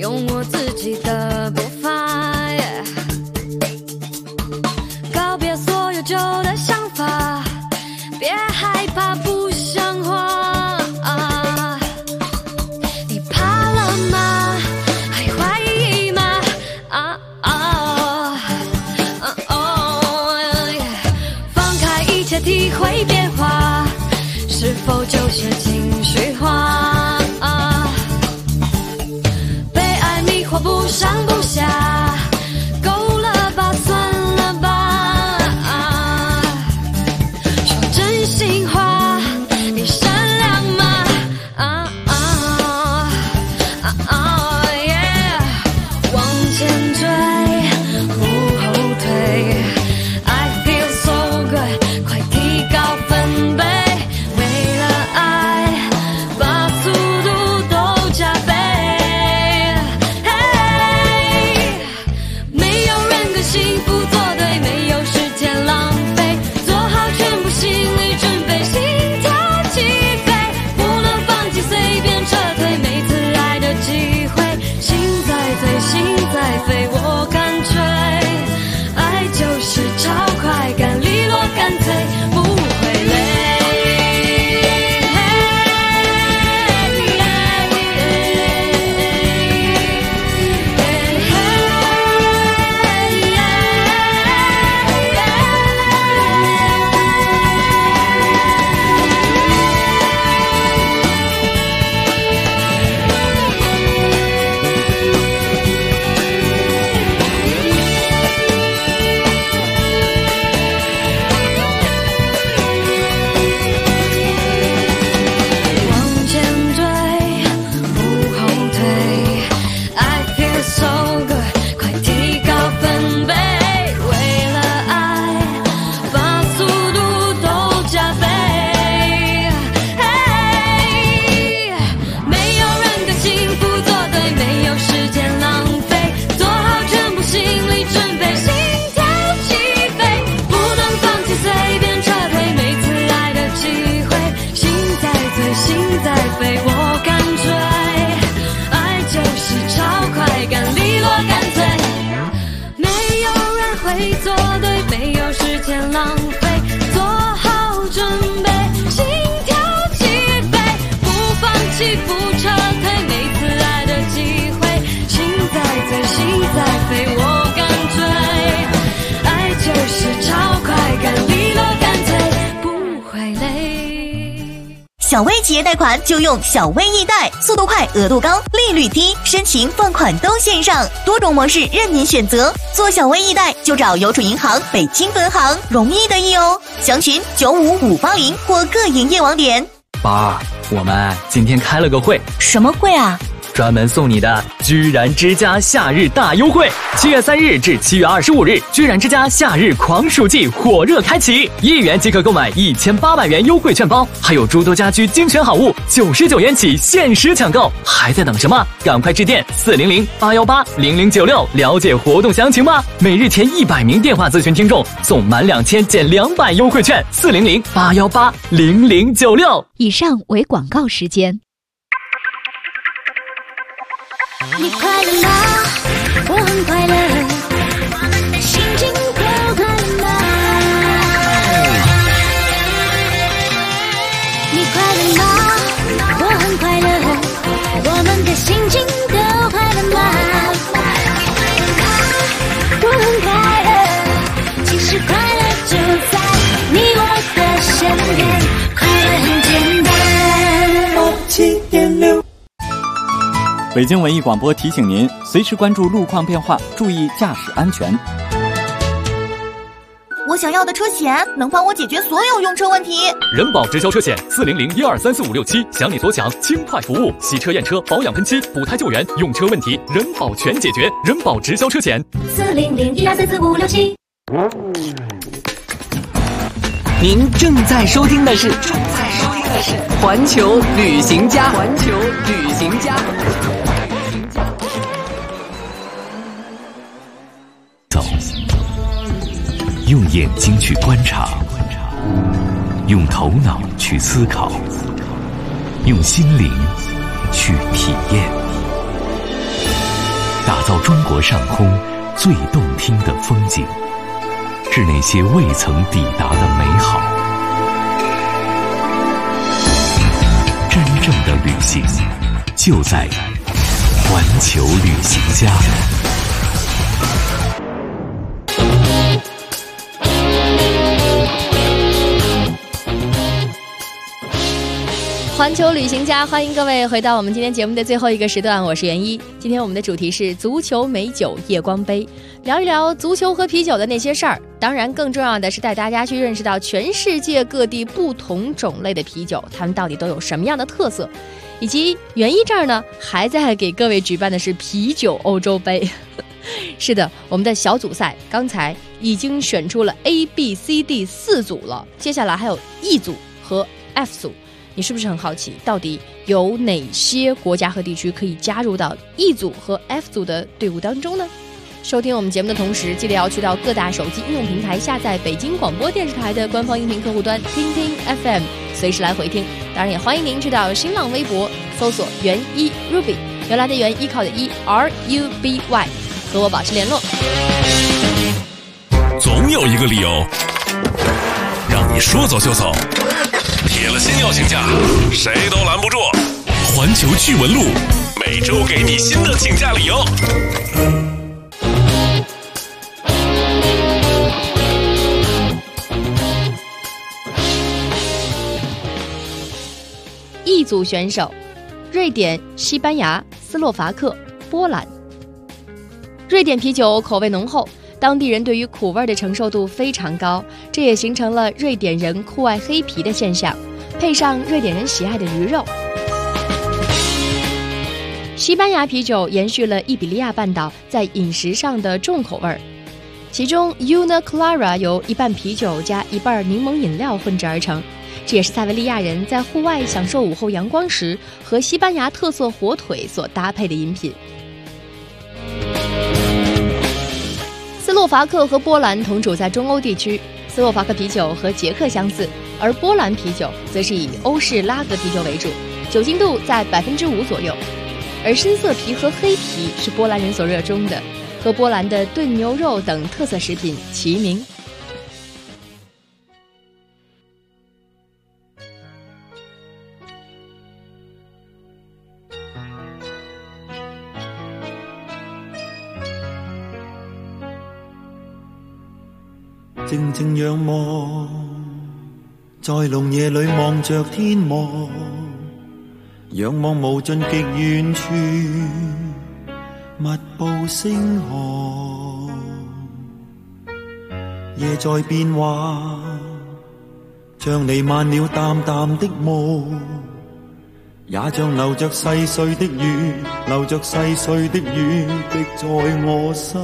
用我自己的步伐，告别所有旧的想法，别害怕不像话。你怕了吗？还怀疑吗？放开一切，体会变化，是否就是情绪化？被爱迷惑不上不下，够了吧，算了吧。说真心话，你善良吗？往前追，不后退。I feel so good， 快提高分贝。为了爱，把速度都加倍。没有人跟幸福作对，没有时间浪费，做好全部心理准备，心跳起飞，不能放弃，随便撤退，每次爱的机会，心在醉，心在飞，我干脆，爱就是超快感，利落干脆，不会累。往前追，不后退。I feel so good， 快提高分贝。为了爱，把速度都加倍。没有人跟幸福作对，没有时间浪费，做好全部心理准备，心跳起飞，不能放弃，随便撤退，每次爱的机会，心在醉，心在飞，我干脆，爱就是超快感，利落干脆，没有人会做对，没有时间浪费，做好准备，心跳起飞，不放弃，不撤退，每次爱的机会，心在醉，心在飞，我干脆，爱就是超快感，利落干脆，不会累。 小微企业贷款就用小微易贷，速度快，额度高，利率低，申请放款都线上，多种模式任您选择。做小微易贷就找邮储银行北京分行，容易的易哦。详询95580或各营业网点。 宝儿，我们今天开了个会。 什么会啊？ 专门送你的居然之家夏日大优惠，7月3日至7月25日，居然之家夏日狂暑季火热开启，1元即可购买1800元优惠券包，还有诸多家居精选好物，99元起限时抢购，还在等什么？赶快致电400-818-0096了解活动详情吧！每日前100名电话咨询听众送满2000减200优惠券，400-818-0096。 以上为广告时间。 你快乐吗？我很快乐，我们的心情都快乐吗？你快乐吗？我很快乐，我们的心情都快乐吗？我很快乐，其实快乐就在你我的身边，快乐很简单。7.6 北京文艺广播提醒您，随时关注路况变化，注意驾驶安全。 我想要的车险能帮我解决所有用车问题。 人保直销车险400-1234567，想你所想，轻快服务，洗车验车、保养喷漆、补胎救援，用车问题人保全解决。人保直销车险 400-1234567。 您正在收听的是环球旅行家。环球旅行家。 走，用眼睛去观察，用头脑去思考，用心灵去体验。 国上空最动听的风景，是那些未曾抵达的美好。真正的旅行就在环球旅行家。 环球旅行家，欢迎各位回到我们今天节目的最后一个时段，我是袁一。今天我们的主题是足球美酒夜光杯，聊一聊足球和啤酒的那些事儿。当然更重要的是带大家去认识到全世界各地不同种类的啤酒，它们到底都有什么样的特色，以及袁一这儿呢还在给各位举办的是啤酒欧洲杯。是的，我们的小组赛刚才已经选出了 A、B、C、D 4组了，接下来还有 E 组和 F 组。你是不是很好奇，到底有哪些国家和地区可以加入到 E 组和 F 组的队伍当中呢？收听我们节目的同时，记得要去到各大手机应用平台下载北京广播电视台的官方音频客户端听听 FM， 随时来回听。当然也欢迎您去到新浪微博搜索袁一 Ruby， 原来的袁，依靠的依 RUBY， 和我保持联络。 总有一个理由让你说走就走，铁了心要请假，谁都拦不住。环球趣闻录，每周给你新的请假理由。 E 组选手：瑞典、西班牙、斯洛伐克、波兰。瑞典啤酒口味浓厚，当地人对于苦味的承受度非常高，这也形成了瑞典人酷爱黑啤的现象，配上瑞典人喜爱的鱼肉。西班牙啤酒延续了伊比利亚半岛在饮食上的重口味，其中 Una Clara 由一半啤酒加一半柠檬饮料混制而成，这也是塞维利亚人在户外享受午后阳光时和西班牙特色火腿所搭配的饮品。斯洛伐克和波兰同处在中欧地区，斯洛伐克啤酒和捷克相似，而波兰啤酒则是以欧式拉格啤酒为主，酒精度在 5% 左右。而深色啤和黑啤是波兰人所热衷的，和波兰的炖牛肉等特色食品齐名。 靜靜仰望，在濃夜裏望着天幕，仰望無盡極遠處，密布星河。夜在變化，像彌漫了淡淡的霧，也像流着細碎的雨，流着細碎的雨滴在我心。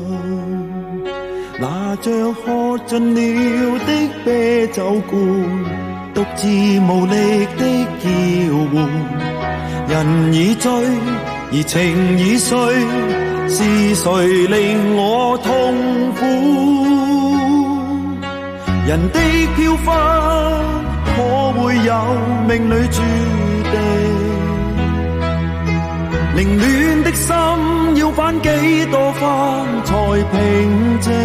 拿着喝盡了的啤酒罐，獨自無力的叫喚。人已醉，而情已碎，是誰令我痛苦？人的飄忽可會有命裏注定？凌亂的心要翻幾多番才平靜？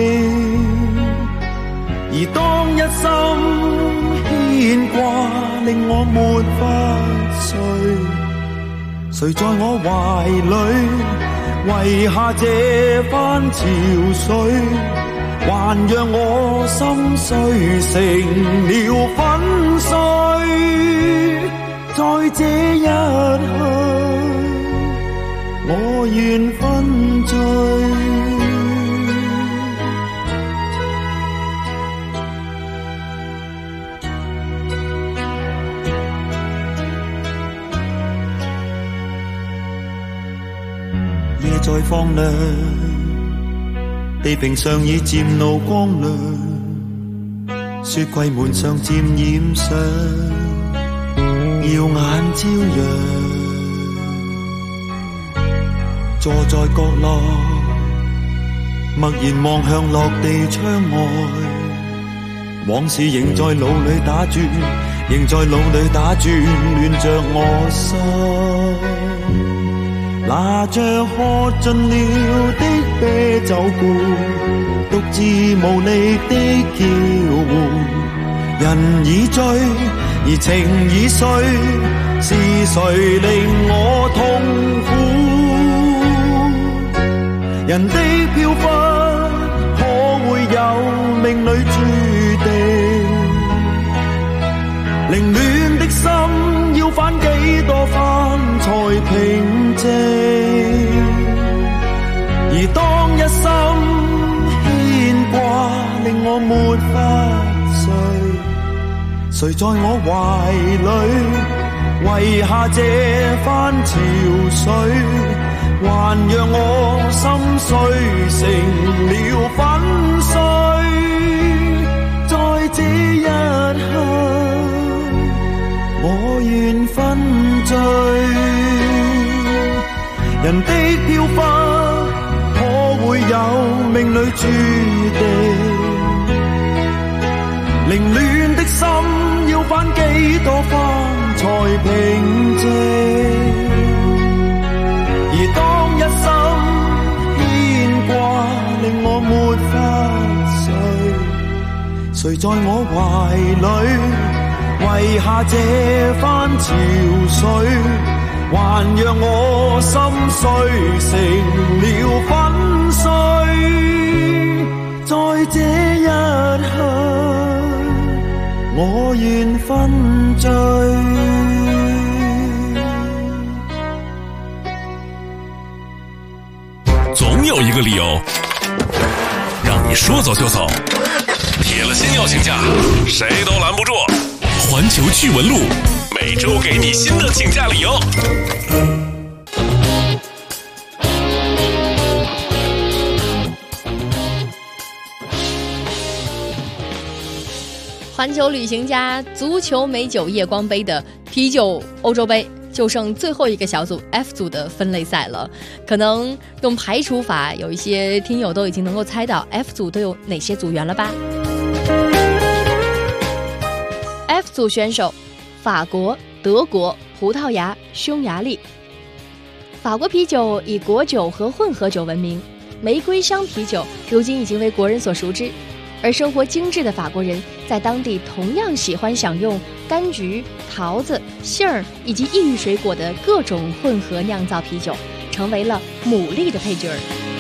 而當一心牽掛令我沒法睡，誰在我懷裏遺下這番潮水，還讓我心碎成了粉碎。在這一刻我願分醉。夜在放亮，地平上已漸露光亮，雪櫃門上漸染上耀眼朝陽。坐在角落，默然望向落地窗外，往事仍在腦裏打轉，仍在腦裏打轉，亂着我心。 拿着喝盡了的啤酒罐，獨自無力的叫喚。人已醉，而情已碎，是誰令我痛苦？人的飄忽可會有命裏注定？凌亂的心要反幾多番才平靜？而當一心牽掛令我沒法睡，誰在我懷裏遺下這番潮水，還讓我心碎成了粉碎。在這一刻我願分醉，人的飄忽可會有命裏注定？凌亂的心要反幾多番才平靜？而當一心牽掛令我沒法睡，誰在我懷裏遺下這番潮水，還讓我心碎成了粉碎。在這一刻我願分醉。 總有一個理由讓你說走就走，鐵了心要請假，誰都攔不住。環球趣聞錄，每周給你新的請假理由。 环球旅行家足球美酒夜光杯的啤酒欧洲杯就剩最后一个小组 F 组的分类赛了。可能用排除法，有一些听友都已经能够猜到 F 组都有哪些组员了吧？ F 组选手：法国、德国、葡萄牙、匈牙利。法国啤酒以果酒和混合酒闻名，玫瑰香啤酒如今已经为国人所熟知。而生活精致的法国人在当地同样喜欢享用柑橘、桃子、杏儿以及异域水果的各种混合酿造啤酒，成为了牡蛎的配角儿。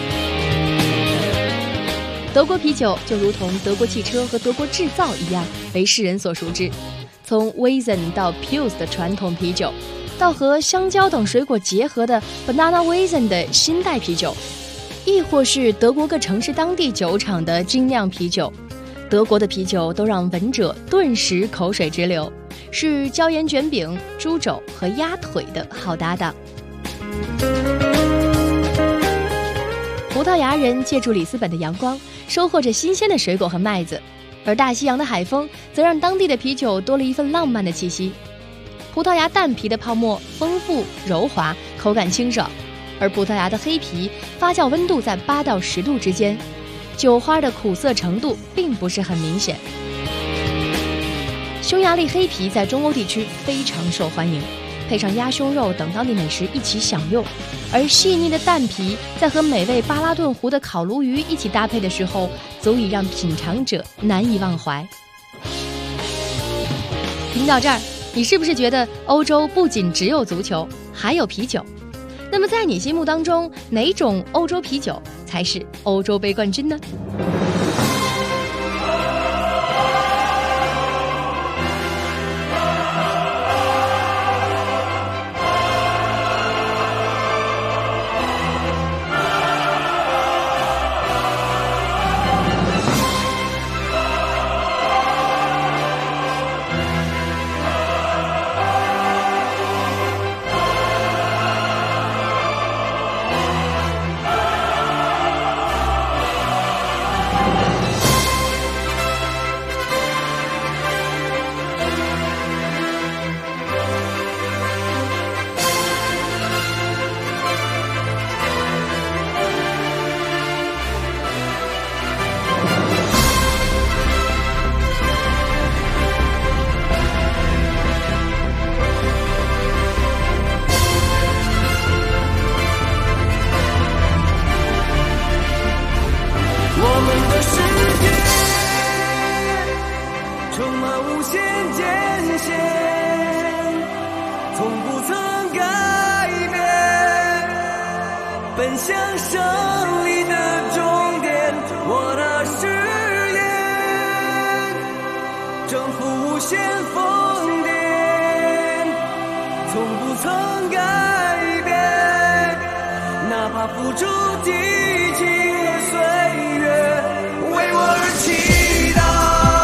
德国啤酒就如同德国汽车和德国制造一样，为世人所熟知。从 Weizen 到 Pils 的传统啤酒，到和香蕉等水果结合的 Banana Weizen 的新代啤酒，亦或是德国各城市当地酒厂的精酿啤酒，德国的啤酒都让闻者顿时口水直流，是椒盐卷饼、猪肘和鸭腿的好搭档。葡萄牙人借助里斯本的阳光，收获着新鲜的水果和麦子，而大西洋的海风则让当地的啤酒多了一份浪漫的气息。葡萄牙淡啤的泡沫丰富柔滑，口感清爽，而葡萄牙的黑啤发酵温度在8到10度之间，酒花的苦涩程度并不是很明显。匈牙利黑啤在中欧地区非常受欢迎，配上鸭胸肉等当地美食一起享用，而细腻的淡啤在和美味巴拉顿湖的烤鲈鱼一起搭配的时候，足以让品尝者难以忘怀。听到这儿，你是不是觉得欧洲不仅只有足球，还有啤酒？那么在你心目当中，哪种欧洲啤酒才是欧洲杯冠军呢？ 奔向胜利的终点。我的誓言征服无限疯癫，从不曾改变，哪怕付出激情和岁月，为我而祈祷。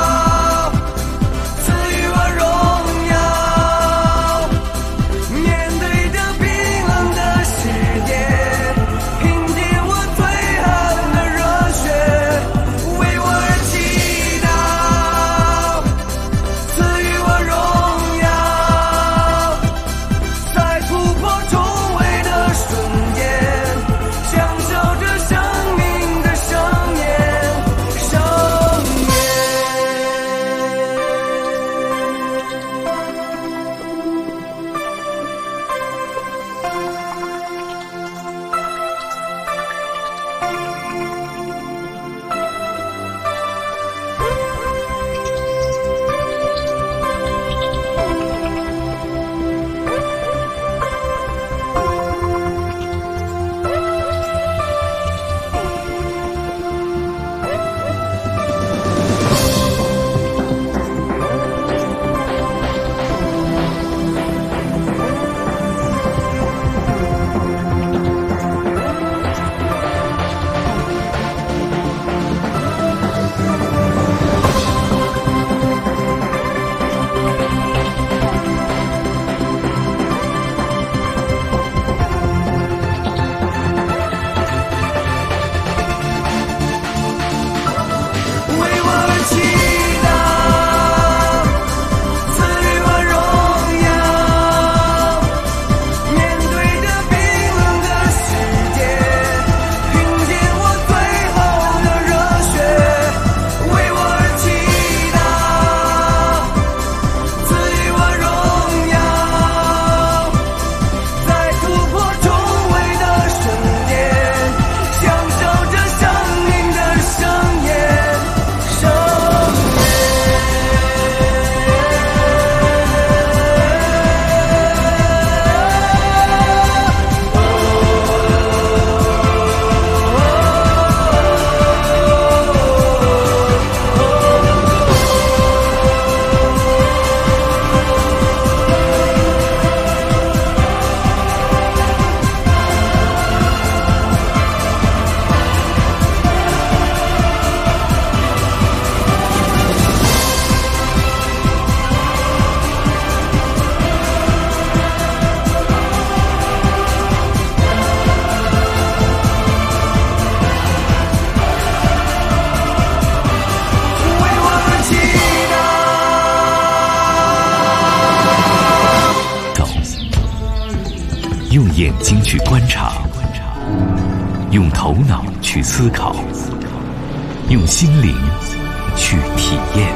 用眼睛去观察，用头脑去思考，用心灵去体验，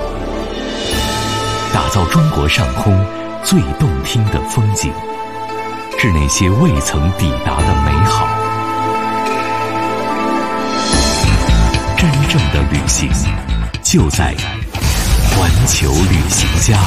打造中国上空最动听的风景，致那些未曾抵达的美好。真正的旅行就在环球旅行家。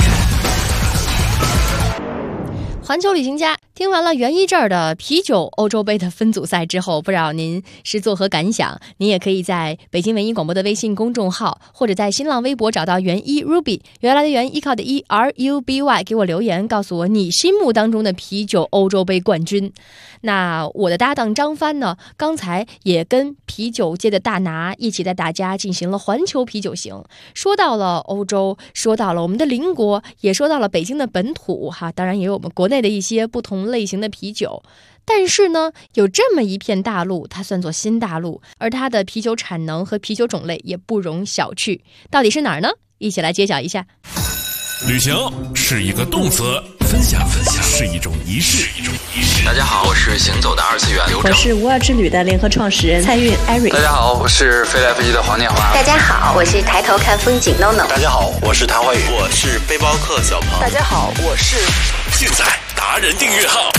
环球旅行家听完了袁一这儿的啤酒欧洲杯的分组赛之后，不知道您是作何感想？您也可以在北京文艺广播的微信公众号，或者在新浪微博找到袁一 Ruby， 原来的袁，依靠的依 RUBY， 给我留言，告诉我你心目当中的啤酒欧洲杯冠军。那我的搭档张帆呢，刚才也跟啤酒界的大拿一起带大家进行了环球啤酒行，说到了欧洲，说到了我们的邻国，也说到了北京的本土哈，当然也有我们国内的一些不同类型的啤酒。但是呢，有这么一片大陆，它算作新大陆，而它的啤酒产能和啤酒种类也不容小觑。到底是哪儿呢？一起来揭晓一下。 旅行是一个动词，分享是一种仪式。 大家好，我是行走的二次元刘铮。 我是无二之旅的联合创始人蔡韵 Eric。 大家好，我是飞来飞机的黄建华。 大家好，我是抬头看风景 NONO。 大家好，我是谭怀宇。我是背包客小鹏。 大家好，我是。 现在达人订阅号。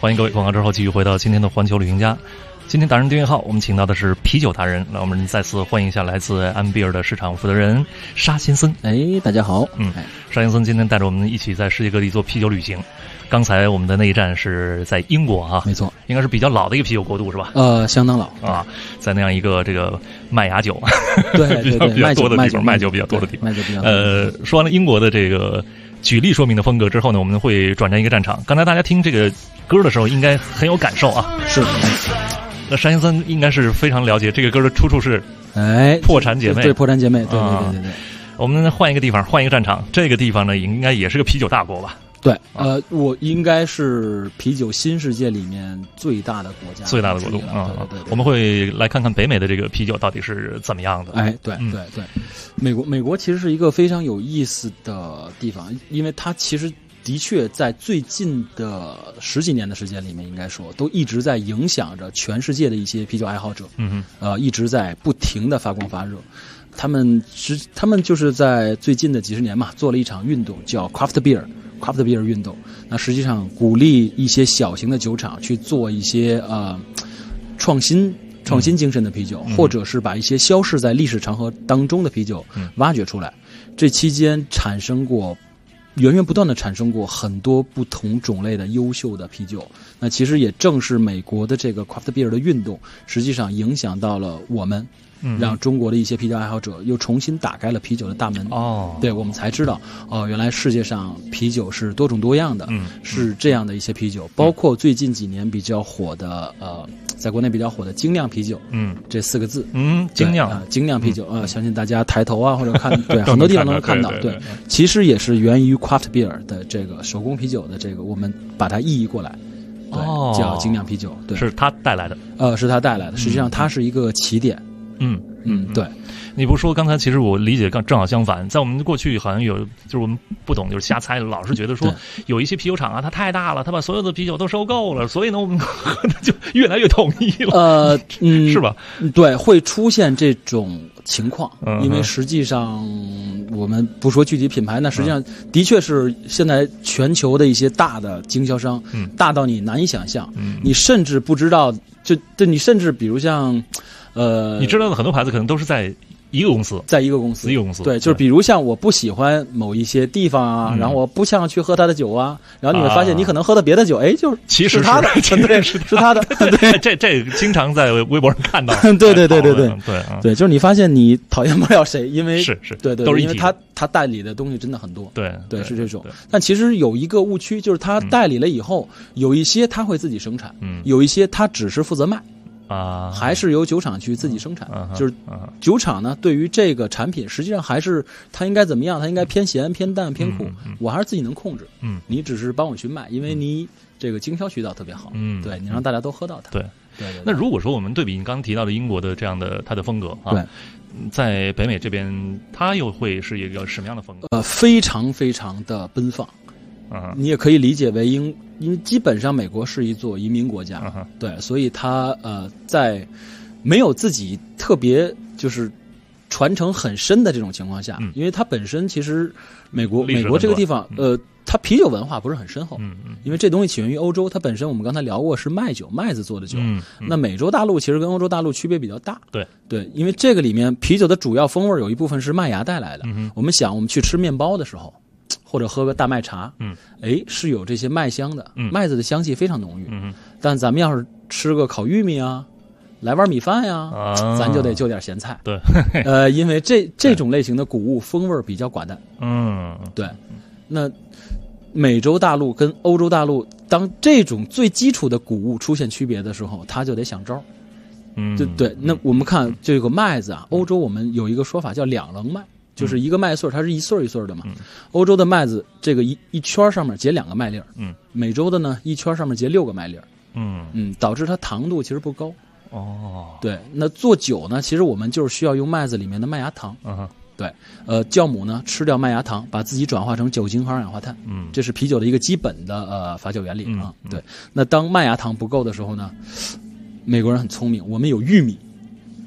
欢迎各位广告之后继续回到今天的环球旅行家。今天达人订阅号，我们请到的是啤酒达人，那我们再次欢迎一下来自安比尔的市场负责人沙先森。 大家好。 沙先森今天带着我们一起在世界各地做啤酒旅行。刚才我们的那一站是在英国哈， 没错， 应该是比较老的一个啤酒国度是吧？ 相当老啊，在那样一个这个麦芽酒， 对， 比较多的地方，麦酒比较多的地方，说完了英国的这个举例说明的风格之后呢，我们会转战一个战场。刚才大家听这个歌的时候，应该很有感受啊。 是。 那沙先生应该是非常了解这个歌的出处是破产姐妹， 对，破产姐妹，对。 我们换一个地方，换一个战场，这个地方呢应该也是个啤酒大国吧？ 对，我应该是啤酒新世界里面最大的国家， 最大的国度啊。对，我们会来看看北美的这个啤酒到底是怎么样的。 对，美国其实是一个非常有意思的地方，因为它其实的确在最近的10几年的时间里面，应该说都一直在影响着全世界的一些啤酒爱好者，一直在不停的发光发热。他们就是在最近的几十年嘛，做了一场运动叫 craft beer 运动。那实际上鼓励一些小型的酒厂去做一些创新精神的啤酒，或者是把一些消逝在历史长河当中的啤酒挖掘出来。这期间源源不断的产生过很多不同种类的优秀的啤酒。那其实也正是美国的这个 craft beer 的运动，实际上影响到了我们，让中国的一些啤酒爱好者又重新打开了啤酒的大门。对，我们才知道原来世界上啤酒是多种多样的，是这样的一些啤酒，包括最近几年比较火的在国内比较火的精酿啤酒，这4个字， 精酿啤酒相信大家抬头或者看，对，很多地方都能看到。对，其实也是源于 craft beer 的这个手工啤酒的这个，我们把它意译过来，对，叫精酿啤酒。对， 是他带来的。 是他带来的。实际上它是一个起点。对。 你不说刚才，其实我理解正好相反。在我们过去好像就是我们不懂，就是瞎猜，老是觉得说有一些啤酒厂啊，它太大了，它把所有的啤酒都收购了，所以呢，我们就越来越统一了。是吧？ 对，会出现这种情况，因为实际上我们不说具体品牌，那实际上的确是现在全球的一些大的经销商，大到你难以想象，你甚至不知道，就你甚至比如像你知道的很多牌子可能都是在一个公司， 对，就是比如像我不喜欢某一些地方啊，然后我不想去喝他的酒啊，然后你会发现你可能喝的别的酒，就其实是他的，对，是他的， 对，这经常在微博上看到， 对，就是你发现你讨厌不了谁，因为是对， 都是因为他代理的东西真的很多， 对， 是这种。但其实有一个误区，就是他代理了以后，有一些他会自己生产，有一些他只是负责卖。还是由酒厂去自己生产，就是酒厂呢，对于这个产品，实际上还是它应该怎么样，它应该偏咸、偏淡、偏苦，我还是自己能控制。你只是帮我去卖，因为你这个经销渠道特别好，对，你让大家都喝到它。 对。那如果说我们对比你刚刚提到的英国的这样的它的风格啊， 对， 在北美这边，它又会是一个什么样的风格？ 非常非常的奔放。你也可以理解为因为基本上美国是一座移民国家，对，所以它在没有自己特别就是传承很深的这种情况下，因为它本身其实美国这个地方它啤酒文化不是很深厚，因为这东西起源于欧洲，它本身我们刚才聊过是麦子做的酒，那美洲大陆其实跟欧洲大陆区别比较大，对，因为这个里面啤酒的主要风味有一部分是麦芽带来的，我们去吃面包的时候。或者喝个大麦茶，是有这些麦香的，麦子的香气非常浓郁。但咱们要是吃个烤玉米啊，来碗米饭呀，咱就得就点咸菜。 对， 因为这种类型的谷物风味比较寡淡。对。那美洲大陆跟欧洲大陆，当这种最基础的谷物出现区别的时候，它就得想招。对。那我们看这个麦子啊，欧洲我们有一个说法叫两棱麦。就是一个麦穗，它是一穗一穗的嘛。欧洲的麦子这个一圈上面结2个麦粒，美洲的呢一圈上面结6个麦粒，导致它糖度其实不高。对，那做酒呢，其实我们就是需要用麦子里面的麦芽糖。对，酵母呢吃掉麦芽糖，把自己转化成酒精和二氧化碳。这是啤酒的一个基本的发酵原理啊。对，那当麦芽糖不够的时候呢，美国人很聪明，我们有玉米。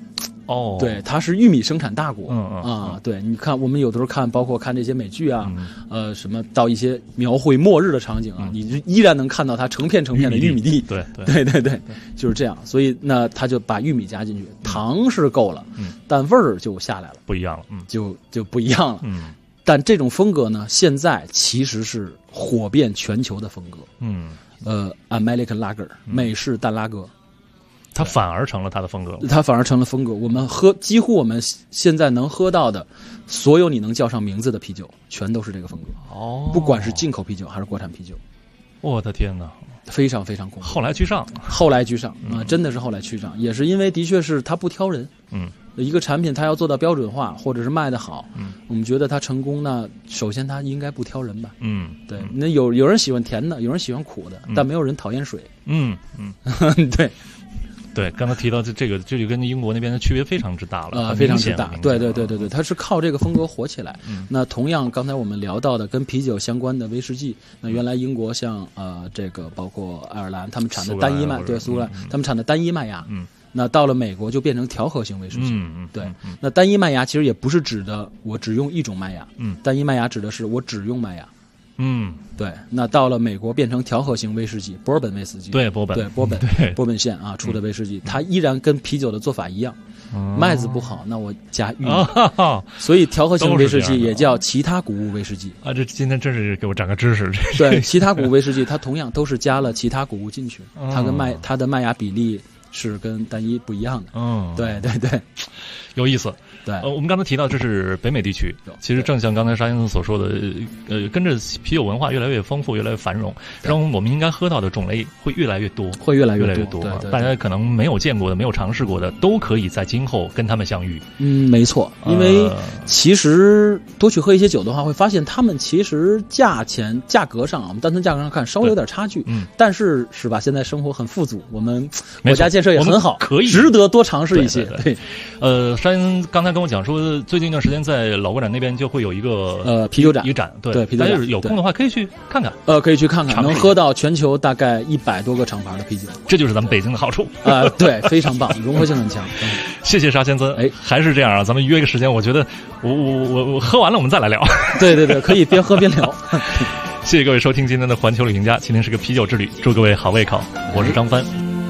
哦， 对，它是玉米生产大国。对，你看我们有的时候看，包括看这些美剧啊，什么到一些描绘末日的场景啊，你依然能看到它成片成片的玉米地。 对， 就是这样。所以那他就把玉米加进去，糖是够了，但味儿就下来了， 不一样了， 就不一样了。但这种风格呢，现在其实是火遍全球的风格。American Lager， 美式淡拉格。 它反而成了它的风格， 它反而成了风格。我们几乎我们现在能喝到的所有你能叫上名字的啤酒，全都是这个风格。不管是进口啤酒还是国产啤酒。 我的天哪， 非常非常恐怖。 后来居上真的是后来居上，也是因为的确是它不挑人。一个产品它要做到标准化，或者是卖得好，我们觉得它成功呢，首先它应该不挑人吧。对，那有人喜欢甜的，有人喜欢苦的，但没有人讨厌水。对。 对，刚才提到这个就跟英国那边的区别非常之大了， 非常之大。对，它是靠这个风格火起来。那同样，刚才我们聊到的跟啤酒相关的威士忌，那原来英国像这个包括爱尔兰，他们产的单一麦，对，苏格兰他们产的单一麦芽。那到了美国就变成调和型威士忌。对，那单一麦芽其实也不是指的我只用一种麦芽。单一麦芽指的是我只用麦芽。对，那到了美国变成调和型威士忌，波本威士忌， 对，波本县啊出的威士忌，它依然跟啤酒的做法一样，麦子不好，那我加玉米，所以调和型威士忌也叫其他谷物威士忌啊。这今天真是给我长个知识。 对，其他谷物威士忌它同样都是加了其他谷物进去，它的麦芽比例是跟单一不一样的。对， 有意思。 对， 我们刚才提到这是北美地区，其实正像刚才沙先生所说的，跟着啤酒文化越来越丰富，越来越繁荣，让我们应该喝到的种类会越来越多， 越来越多。大家可能没有见过的、没有尝试过的，都可以在今后跟他们相遇。 没错，因为其实多去喝一些酒的话，会发现他们其实价格上，我们单从价格上看稍微有点差距。但是吧，现在生活很富足，我们国家建设也很好， 可以值得多尝试一些。对， 沙先生刚才跟我讲说，最近一段时间在老国展那边就会有一个啤酒展， 一个展， 对，啤酒展。 大家有空的话可以去看看， 可以去看看，能喝到全球大概100多个厂牌的啤酒， 这就是咱们北京的好处对，非常棒，融合性很强。 谢谢沙先生，还是这样啊，咱们约个时间，我觉得我喝完了我们再来聊。 对，可以边喝边聊。 谢谢各位收听今天的环球旅行家，今天是个啤酒之旅，祝各位好胃口，我是张帆。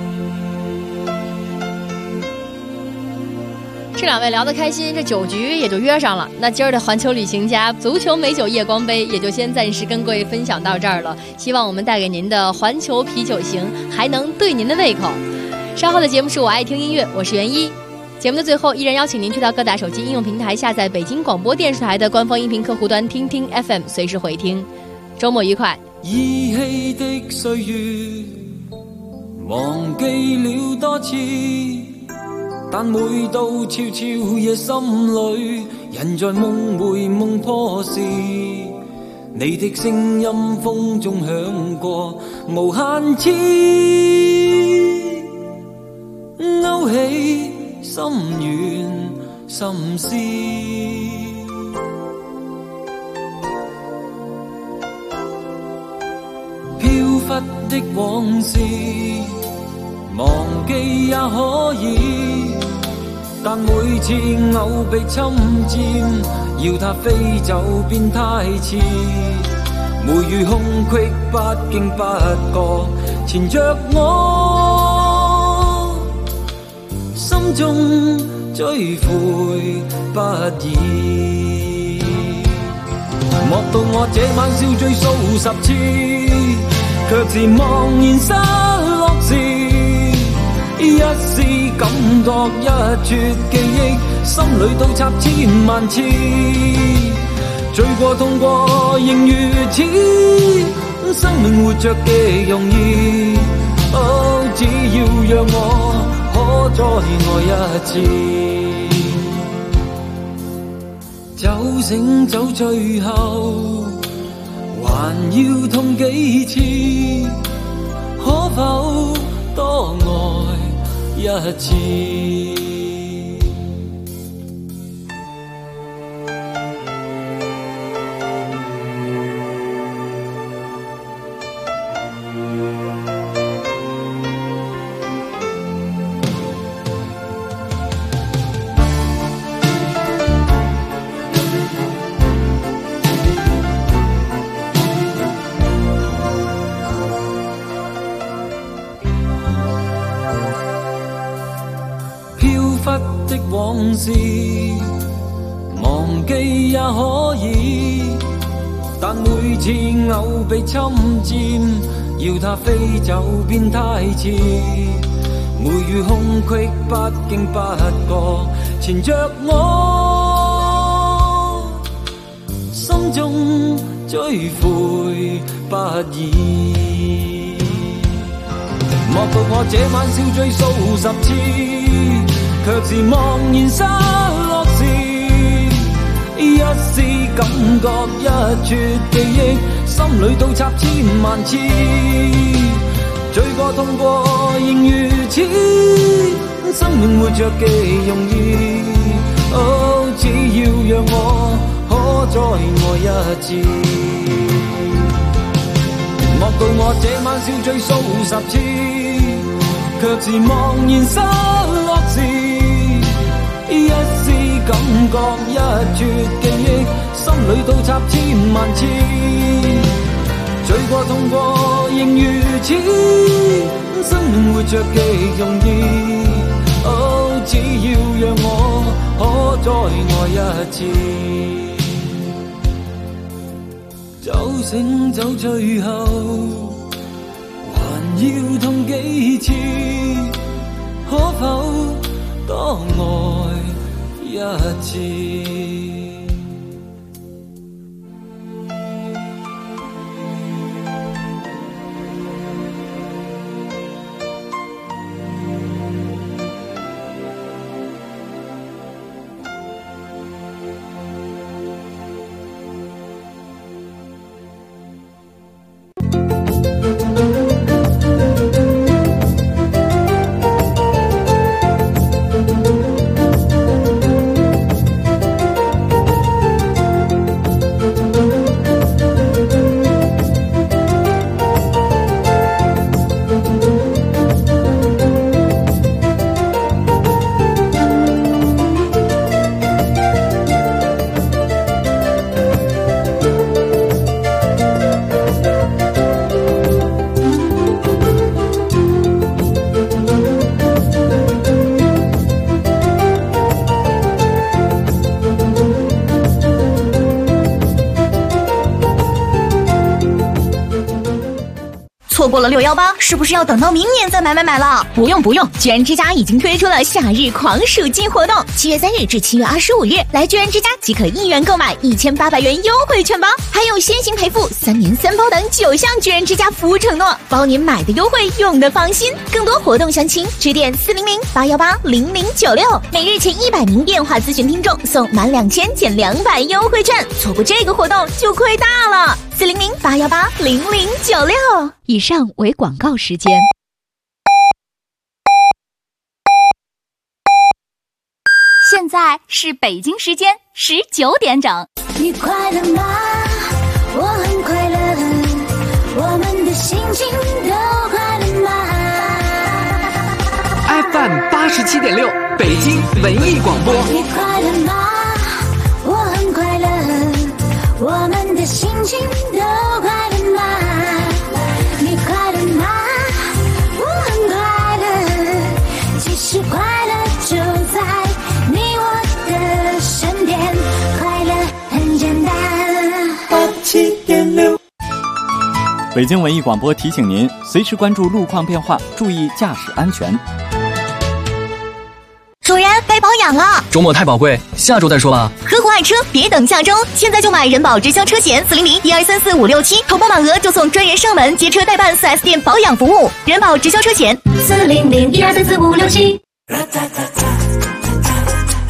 这两位聊得开心，这酒局也就约上了。那今儿的环球旅行家足球美酒夜光杯也就先暂时跟各位分享到这儿了。希望我们带给您的环球啤酒行还能对您的胃口。稍后的节目是我爱听音乐，我是袁一。节目的最后，依然邀请您去到各大手机应用平台下载北京广播电视台的官方音频客户端听听 FM， 随时回听。周末愉快。 依稀的岁月，忘記了多次。但每到悄悄夜心裏，人在夢回夢破時，你的聲音風中響過無限次，勾起心願心思。飄忽的往事，忘記也可以，但每次偶被侵佔，要它飛走便太遲。每遇空隙不經不覺，纏着我，心中追悔不已。莫道我這晚笑醉數10次，卻是茫然失落時。一絲感覺一撮記憶，心裏倒插千萬次，醉過痛過仍如此，生命活着極容易。哦，只要讓我可再愛一次，酒醒酒醉後還要痛幾次，可否多愛一次？ 事，忘记也可以，但每次偶被侵占，要它飞走便太迟。每遇空隙，不經不覺纏着我，心中追悔不已。莫道我這晚笑醉數10次，卻是茫然失落時，一絲感覺一撮記憶，心裏倒插千萬次。醉過痛過仍如此，生命活着幾容易。哦，只要讓我可再愛一次。莫道我這晚笑醉數10次，卻是茫然失落時，一絲感覺一撮記憶，心裏倒插千萬次。醉過痛過仍如此，生命活着幾容易。哦，只要讓我可再愛一次。酒醒酒醉後，還要痛幾次？可否多愛一次？ 错过了618，是不是要等到明年再买了？不用，居然之家已经推出了夏日狂暑季活动，7月3日至7月25日，来居然之家即可1元购买1800元优惠券包，还有先行赔付、3年3包等9项居然之家服务承诺，包您买的优惠，用的放心。更多活动详情致电400-818-0096，每日前100名电话咨询听众送满2000减200优惠券，错过这个活动就亏大了。400-818-0096。 以上为广告时间。 现在是北京时间19点整。 你快乐吗？我很快乐，我们的心情都快乐吗 ？FM 87.6，北京文艺广播。 你快乐吗？我很快乐，我们的心情都快乐吗？你快乐吗？我很快乐，其实快乐就在你我的身边，快乐很简单。87.6， 北京文艺广播提醒您，随时关注路况变化，注意驾驶安全。 主人，该保养了。 周末太宝贵，下周再说吧。 合伙爱车，别等下周，现在就买人保直销车险400-1234567，投保满额就送专人上门接车代办 4S 店保养服务。人保直销车险400-1234567。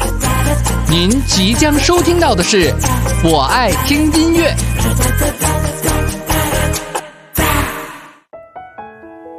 您即将收听到的是《我爱听音乐》。